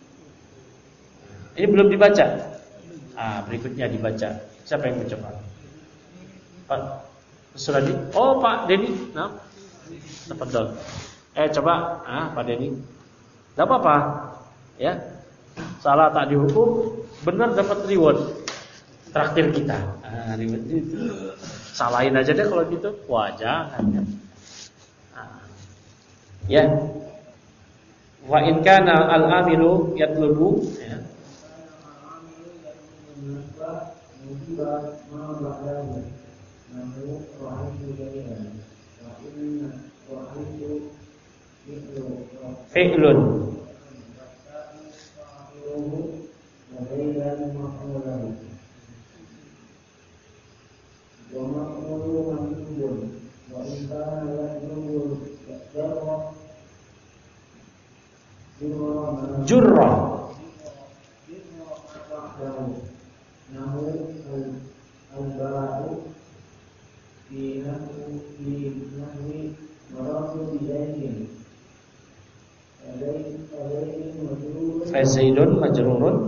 Ini belum dibaca. Ah, berikutnya dibaca. Siapa yang mencoba? Pak Suradi? Oh, Pak Denny. Nah, dapat dol. Eh, coba. Ah, Pak Denny. Enggak apa-apa. Ya. Salah tak dihukum, benar dapat reward. Traktir kita. Ah, reward itu. Salahin aja deh kalau gitu. Wah, jangan. Ah. Ya. Wa in kana al-amilu yatlubu, ya. Fi'lun jurra Zaidun majrurun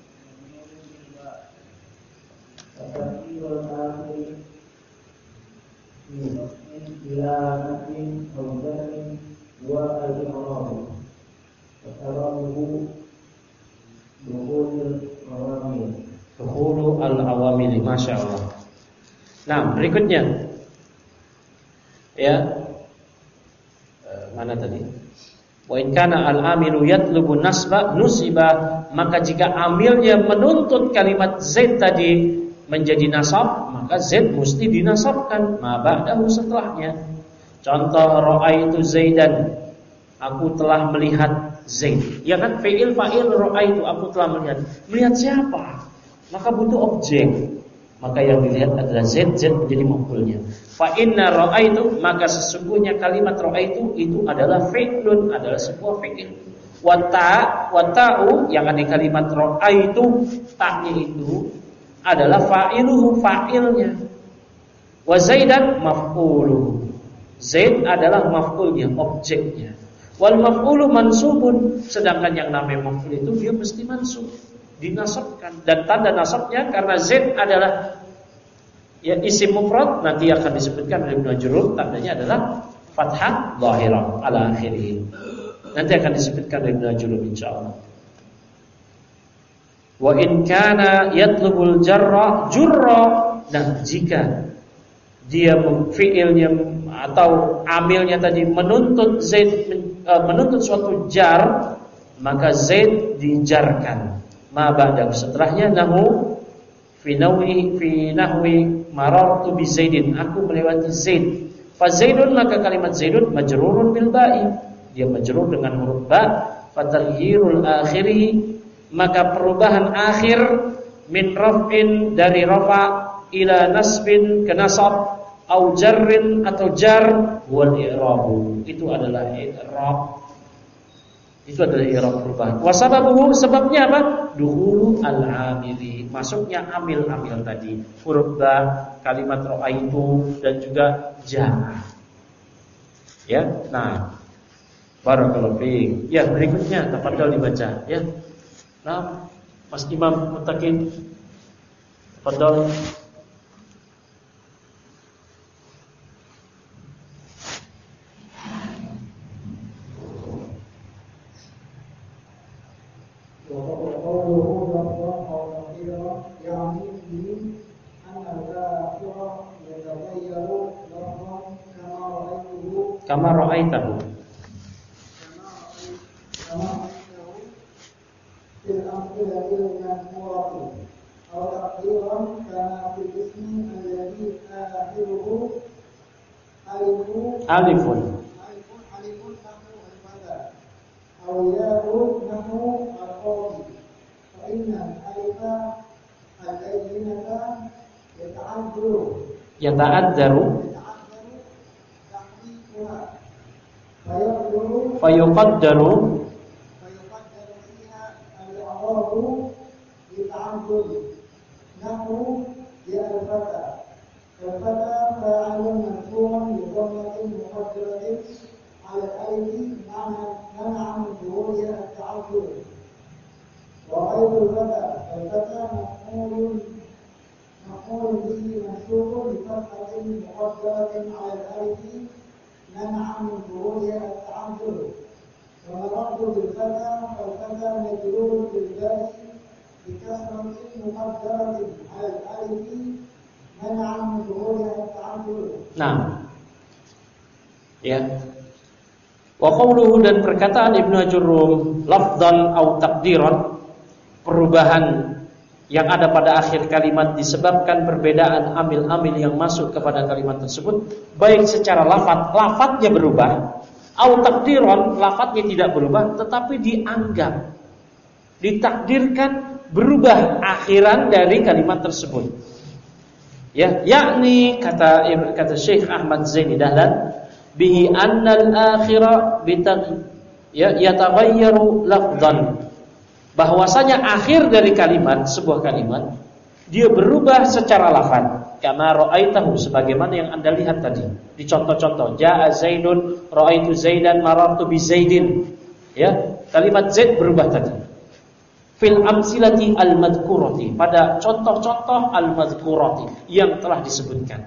dukhulu al-awamili, masya Allah. Nah, berikutnya ya, mana tadi? Wa in kana al-amilu yatlubu nasba nusiba, maka jika amilnya menuntut kalimat zaid tadi menjadi nasab, maka zaid mesti dinasabkan ma ba'dahu, setelahnya. Contoh ra'aitu zaidan, aku telah melihat zaid. Ya kan, fi'il fa'il ra'aitu, aku telah melihat. Melihat siapa? Maka butuh objek. Maka yang dilihat adalah zaid, zaid menjadi maf'ulnya. Fa inna ra'aitu, maka sesungguhnya kalimat ra'aitu itu adalah fi'lun, adalah sebuah fi'il. Wa ta, wa ta'u, yang ada kalimat ra'aitu, ta'nya itu adalah fa'iluhu, fa'ilnya. Wa Zaidan maf'uluhu. Zaid adalah maf'ulnya, objeknya. Wal maf'ulu mansubun, sedangkan yang namanya maf'ul itu dia mesti mansub, dinasabkan, dan tanda nasabnya karena Zaid adalah ya isim mufrad, nanti akan disebutkan oleh Ibnu Jurayj, tandanya adalah fathah zahirah ala akhirih. Nanti akan disebutkan oleh Ibnu Jurayj insyaallah. Wa in kana yatlubul jarra jurra, nah jika dia fiilnya atau amilnya tadi menuntut Zaid menuntut suatu jar, maka Zaid dijarkan. Ma ba'da, setelahnya nahu fi nahwi fi nahwi marartu bi Zaidin, aku melewati Zaid. Fa Zaidun, maka kalimat Zaidun majrurun bil ba'i, dia majrur dengan huruf ba. Fa taghyirul akhiri, maka perubahan akhir min raf'in, dari rafa, ila nasbin, ke nasab, au jarrin, atau jar, wal i'rabu, itu adalah i'rab, itu adalah i'rab perubahan. Wa sababuhu, sebabnya apa? Dukhulu al-amili, masuknya amil-amil tadi, huruf ba, kalimat ra'aitu, dan juga jar. Ya, nah, barakallahu fiik. Ya, berikutnya tafadhol dibaca ya. Nah, Mas Imam Muttaqin, tafadhol. Kama ra'aitahu, alifun yata'addaru fayuqaddaru Nah, ya. Wa qawluhu, dan perkataan Ibnu Jurrum, lafdhan au taqdiran, perubahan yang ada pada akhir kalimat disebabkan perbedaan amil-amil yang masuk kepada kalimat tersebut, baik secara lafaz, lafaznya berubah, au taqdiran, lafaznya tidak berubah tetapi dianggap, ditakdirkan berubah akhiran dari kalimat tersebut. Ya, yakni kata kata Syekh Ahmad Zaini Dahlan, bihi annal akhira bitagh ya yataghayyaru lafdhan, bahwasanya akhir dari kalimat, sebuah kalimat, dia berubah secara lafaz. Kama ra'aitahu, sebagaimana yang Anda lihat tadi di contoh-contoh, jaa Zaidun, ra'aitu Zaidan, marartu bi Zaidin. Ya, kalimat Zaid berubah tadi. Fil amsilati al-madhkurati, pada contoh-contoh al-madhkurati yang telah disebutkan.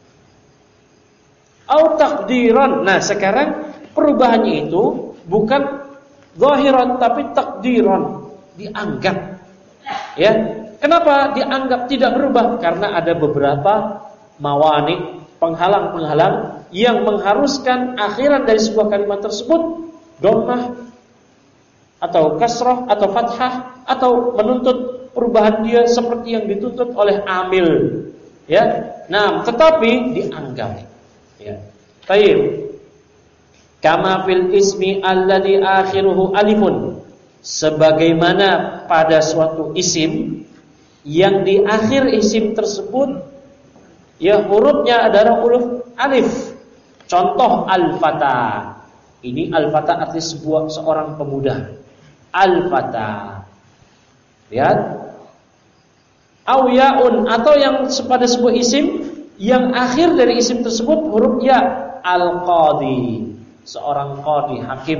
Au takdiran, nah sekarang perubahannya itu bukan zahiran tapi takdiran, dianggap. Ya, kenapa dianggap tidak berubah? Karena ada beberapa mawani, penghalang-penghalang yang mengharuskan akhiran dari sebuah kalimat tersebut dhammah atau kasrah atau fathah, atau menuntut perubahan dia seperti yang dituntut oleh amil. Ya, nah tetapi dianggap. Ya, baik. Kama fil ismi alladhi akhiruhu alifun, sebagaimana pada suatu isim yang di akhir isim tersebut ya hurufnya adalah huruf alif. Contoh al-fata. Ini al-fata artinya sebuah seorang pemuda. Al-fata. Lihat. Au yaun, atau yang pada sebuah isim yang akhir dari isim tersebut huruf ya, al-qadhi, seorang qadhi, hakim.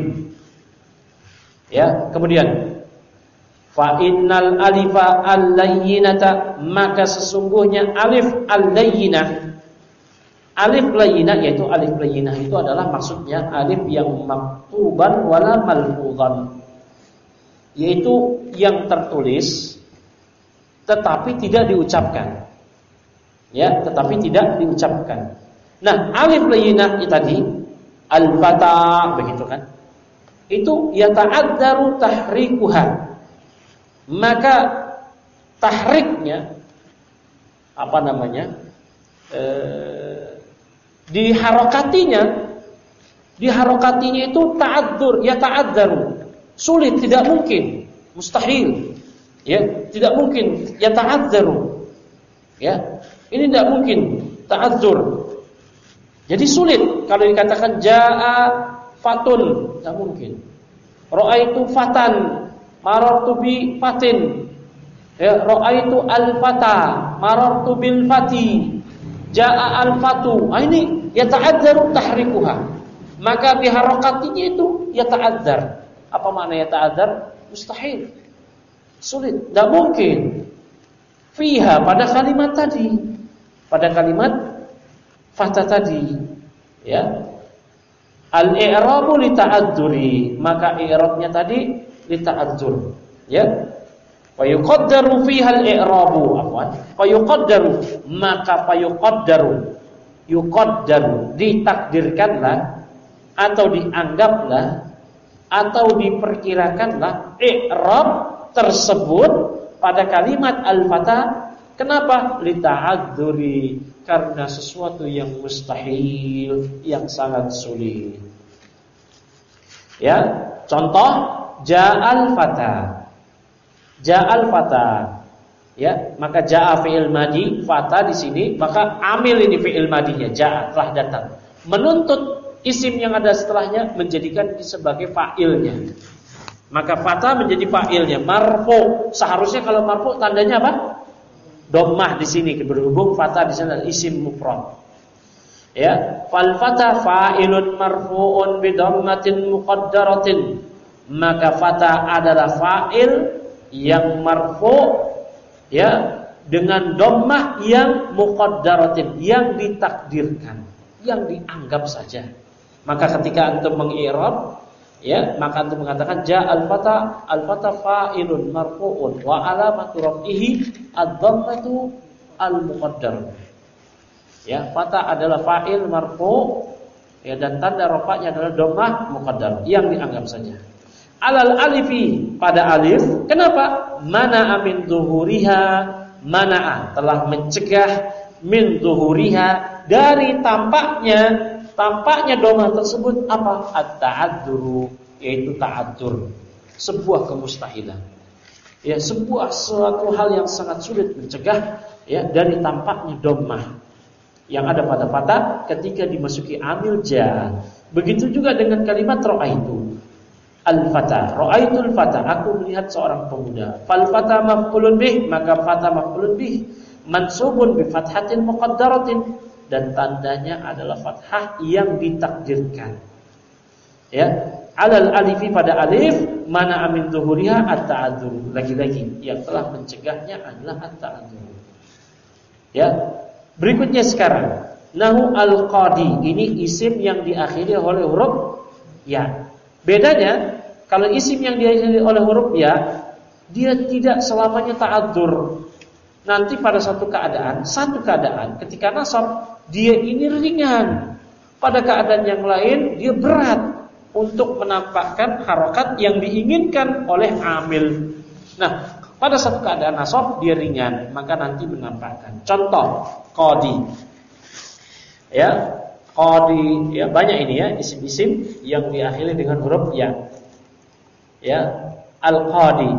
Ya, kemudian fa innal alifa al-layyinata, maka sesungguhnya alif al-layyinah, alif layyinah yaitu alif layyinah itu adalah maksudnya alif yang maktuban wala malfuzan, yaitu yang tertulis tetapi tidak diucapkan. Ya, tetapi tidak diucapkan. Nah, alif layyinah itu tadi al-fata, begitu kan? Itu yata'addaru tahrikuha. Maka tahriknya apa namanya? Eh, diharokatinya, diharokatinya itu ta'addur, yata'addaru. Sulit, tidak mungkin, mustahil. Ya, tidak mungkin yata'addaru. Ya, ini tidak mungkin ta'adzur. Jadi sulit kalau dikatakan jaa fatun, tidak mungkin. Ra'aitu fatan, marartu bi fatin. Ya, ra'aitu al-fata, marartu bil fati. Jaa al-fatu. Ah, ini yata'adzaru tahrikuha. Maka biharakatinya itu yata'adzar. Apa makna yata'adzar? Mustahil. Sulit, tidak mungkin. Fiha, pada kalimat tadi, pada kalimat fata tadi, ya. Al-i'rabu li ta'adzuri, maka i'rabnya tadi li ta'adzur, ya. Fa yuqaddaru fiha al-i'rabu, afwan. Fa yuqaddaru, maka fa yuqaddaru, yuqaddaru, ditakdirkanlah atau dianggaplah atau diperkirakanlah i'rab tersebut pada kalimat al-fata. Kenapa? Li ta'adzuri, karena sesuatu yang mustahil, yang sangat sulit. Ya, contoh ja'al fata. Ja'al fata. Ya, maka ja'a fi'il madi, fata di sini, maka amil ini fi'il madinya, ja'a, telah datang. Menuntut isim yang ada setelahnya menjadikan sebagai fa'ilnya. Maka fata menjadi fa'ilnya, marfu. Seharusnya kalau marfu tandanya apa? Dhammah di sini, berhubung fata di sana isim mufrad. Ya, fal fata fa'ilun marfu'un bi dhammatin muqaddaratin. Maka fata adalah fa'il yang marfu', ya, dengan dhammah yang muqaddaratin, yang ditakdirkan, yang dianggap saja. Maka ketika antum mengi'rab, ya, maka antum mengatakan ja'al fata, al-fata fa'ilun marfu'un wa alamatu raf'ihi ad-dhammatu al-muqaddar. Ya, fata adalah fa'il marfu', ya, dan tanda rafa'nya adalah dhammah muqaddar, yang dianggap saja. Alal alifi, pada alif. Kenapa? Mana'a min zuhuriha, mana'a telah mencegah, min zuhuriha dari tampaknya. Tampaknya dhammah tersebut apa? At-ta'adzuru, yaitu ta'adzur, sebuah kemustahilan. Ya, sebuah suatu hal yang sangat sulit mencegah, ya, dari tampaknya dhammah yang ada pada fata ketika dimasuki amil ja. Begitu juga dengan kalimat ra'aitu al-fata, ra'aitul fata, aku melihat seorang pemuda. Fal fata maf'ulun bih, maka fata maf'ulun bih mansubun bi fathatin muqaddaratin, dan tandanya adalah fathah yang ditakdirkan. Ya, alal alifi, pada alif, mana amin zuhuriha at-ta'adzur, lagi-lagi yang telah mencegahnya adalah at-ta'adzur. Ya, berikutnya sekarang nahu al-qadi, ini isim yang diakhiri oleh huruf ya. Bedanya kalau isim yang diakhiri oleh huruf ya, dia tidak selamanya ta'adzur. Nanti pada satu keadaan, satu keadaan ketika nasab dia ini ringan, pada keadaan yang lain dia berat untuk menampakkan harokat yang diinginkan oleh amil. Nah, pada satu keadaan nasab dia ringan, maka nanti menampakkan. Contoh qadi. Ya, qadi, ya, banyak ini ya isim-isim yang diakhiri dengan huruf ya. Ya, al-qadi.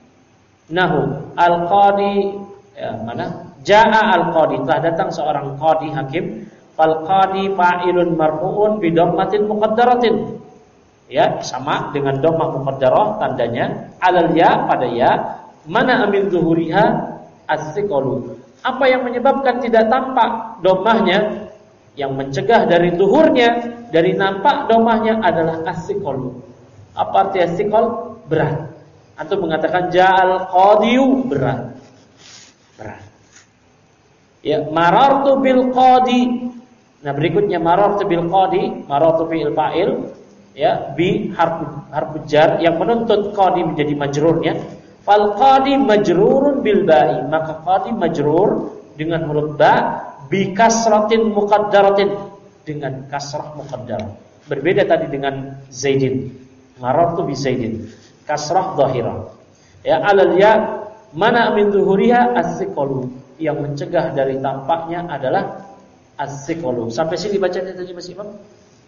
Nahu al-qadi, ya, mana? Ja'a al-qadi, telah datang seorang qadi hakim. Fal qadi fa'ilun marfu'un bi dhammatin muqaddaratin. Ya, sama dengan dhammah muqaddarah tandanya alal ya, pada ya. Mana amin zuhuriha as-siqalu, Apa yang menyebabkan tidak tampak domahnya? Yang mencegah dari zuhurnya, dari nampak domahnya adalah as-siqal. Apa arti as-siqal? Berat. Atau mengatakan ja'al qadiyu, berat. Berat. Ya, marartu bil qadi. Nah, berikutnya marartu bil qadi, marartu fi'il fa'il, ya, bi harfu harfu jar yang menuntut qadi menjadi majrurnya. Fal qadi majrurun bil ba'i, maka qadi majrur dengan huruf ba bi kasratin muqaddaratin, dengan kasrah muqaddarah. Berbeda tadi dengan Zaidin. Marartu bi Zaidin, kasrah dhahirah. Ya, alal ya mana min zuhuriha as-siqalu, yang mencegah dari tampaknya adalah as-siqalu. Sampai sini bacanya tadi Mas Imam?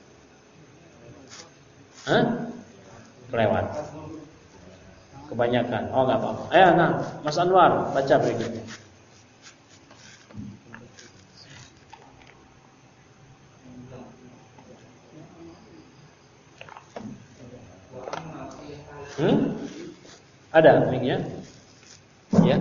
Hah? Kelewat. Kebanyakan. Oh, enggak apa-apa. Ayo, nah, Mas Anwar baca berikutnya. Hmm? Ada mic-nya? Ya.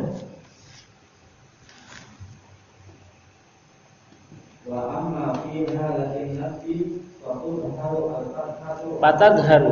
Wa amma fi halatin nafsi wa tudharu al-fathatu Patadharu.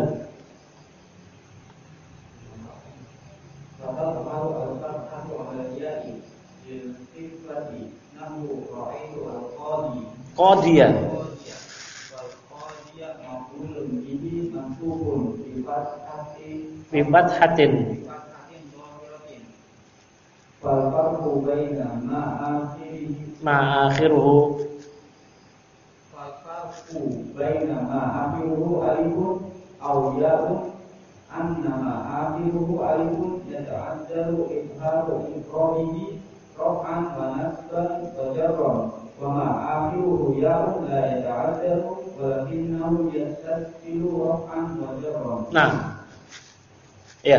fatadharu al-fathatu ala ya'i lil sifati nahu ra'aitu al-qadi Qadiyah. wal qadiya maqulun bihi mansubun bi fathati Bi fathatin. fathatin dhahiratin wal farqu baina ma akhirihi Ma akhiruhu. Falfarqu baina ma akhiruhu alifun aw ya'un anna ma akhiruhu alifun yata'addaru idharu iqrarihi raf'an wa nasban wa jarran wa ma akhiruhu ya'un la yata'addaru walakinahu yastasqilu raf'an wa jarran. Nah. Ya.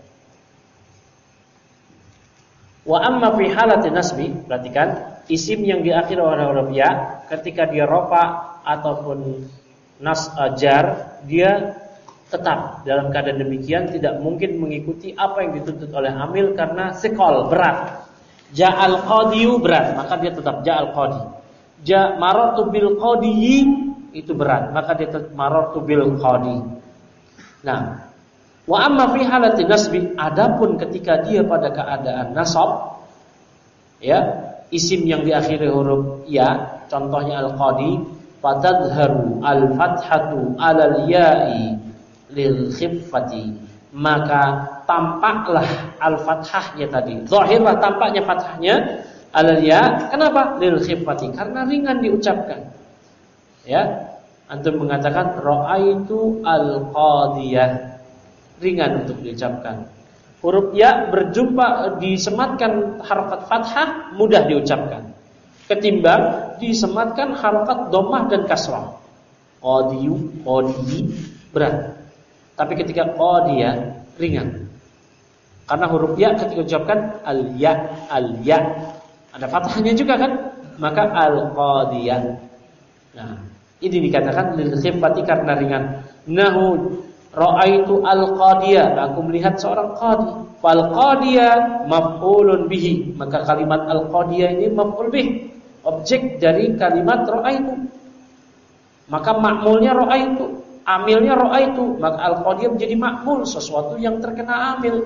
Wa amma fi halati nasbi, perhatikan isim yang diakhiri oleh huruf ya ketika dia rafa ataupun nas jar, dia tetap dalam keadaan demikian tidak mungkin mengikuti apa yang dituntut oleh amil karena siqal, berat. Ja'al qadiyu, berat, maka dia tetap ja'al qadi. Ja marartu bil qadiyi, itu berat, maka dia tetap marartu bil qadi. Nah, wa amma fi halati nasbi, adapun ketika dia pada keadaan nasab, ya, isim yang diakhiri huruf ya, contohnya al-qadi, fatadharu al-fathatu alal ya'i lil khiffati, maka tampaklah al-fathahnya tadi, zahirlah tampaknya fathahnya alal ya, kenapa? Lil khiffati, karena ringan diucapkan. Ya, antum mengatakan ra'aitu al-qadiyah, ringan untuk diucapkan. Huruf ya berjumpa disematkan harokat fathah, mudah diucapkan, ketimbang disematkan harokat dhammah dan kasrah. Qadiyu, qadiyi, berat. Tapi ketika qadiyah, ringan. Karena huruf ya ketika diucapkan al-ya, al-ya, ada fathahnya juga kan? Maka al-qadiyah. Nah, ini dikatakan lil khiffati karena ringan. Nahu ra'aitu al-qadiyah, aku melihat seorang qadi. Fal qadiyah maf'ulun bihi, maka kalimat al-qadiyah ini maf'ul bih, objek dari kalimat ra'aitu. Maka ma'mulnya ra'aitu, amilnya ra'aitu, maka al-qadiyah menjadi ma'mul, sesuatu yang terkena amil.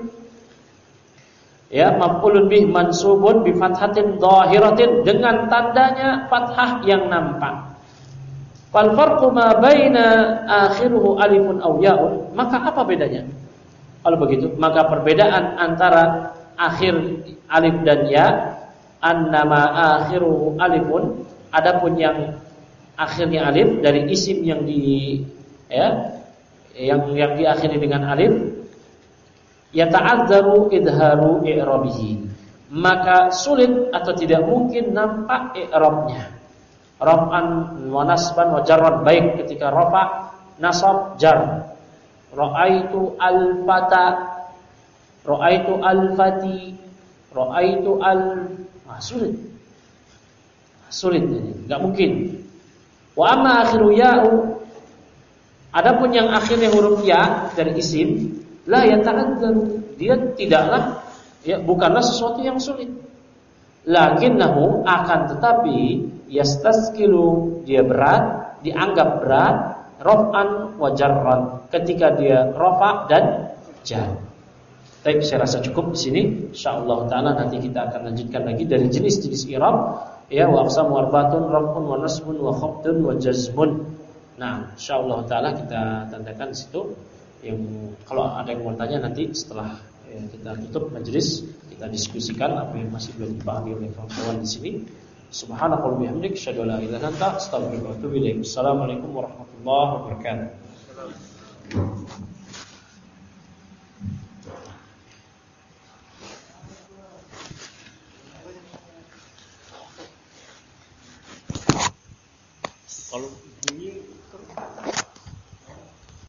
Ya, maf'ulun bih mansubun bi fathatin dhahiratin, dengan tandanya fathah yang nampak. Fal farqu ma baina akhiruhu alifun aw ya'un, maka apa bedanya? Kalau begitu, maka perbedaan antara akhir alif dan ya, annama akhiruhu alifun, adapun yang akhirnya alif dari isim yang di ya yang yang diakhiri dengan alif, yata'adzaru idharu i'rabihi, maka sulit atau tidak mungkin nampak i'rabnya. Raf'an wa nasban wa jarran, baik ketika rafa, nasab, jar. Ra'aitu al-fata, ra'aitu al-fati, ra'aitu al, ah, sulit. Sulit ini, enggak mungkin. Wa amma akhiru ya'u, adapun yang akhirnya huruf ya dari isim, la yata'adzaru, dia tidaklah, ya, bukanlah sesuatu yang sulit. Lakinnahu akan tetapi yastaskilu dia berat, dianggap berat, raf'an wa jarran ketika dia rafa' dan jar. Baik, saya rasa cukup di sini. Insyaallah taala nanti kita akan lanjutkan lagi dari jenis-jenis i'rab ya, wa aqsamu arba'atun raf'un wa nasbun wa khafdun wa jazmun. Nah, insyaallah taala kita tandakan di situ. Yang kalau ada yang mau tanya nanti setelah ya, kita tutup majelis, kita diskusikan apa yang masih belum dipahami oleh kawan-kawan di sini. Subhanakallahumma wa bihamdika asyhadu an la ilaha illa anta astaghfiruka wa atubu ilaik. Assalamualaikum warahmatullahi wabarakatuh. Kalau bunyi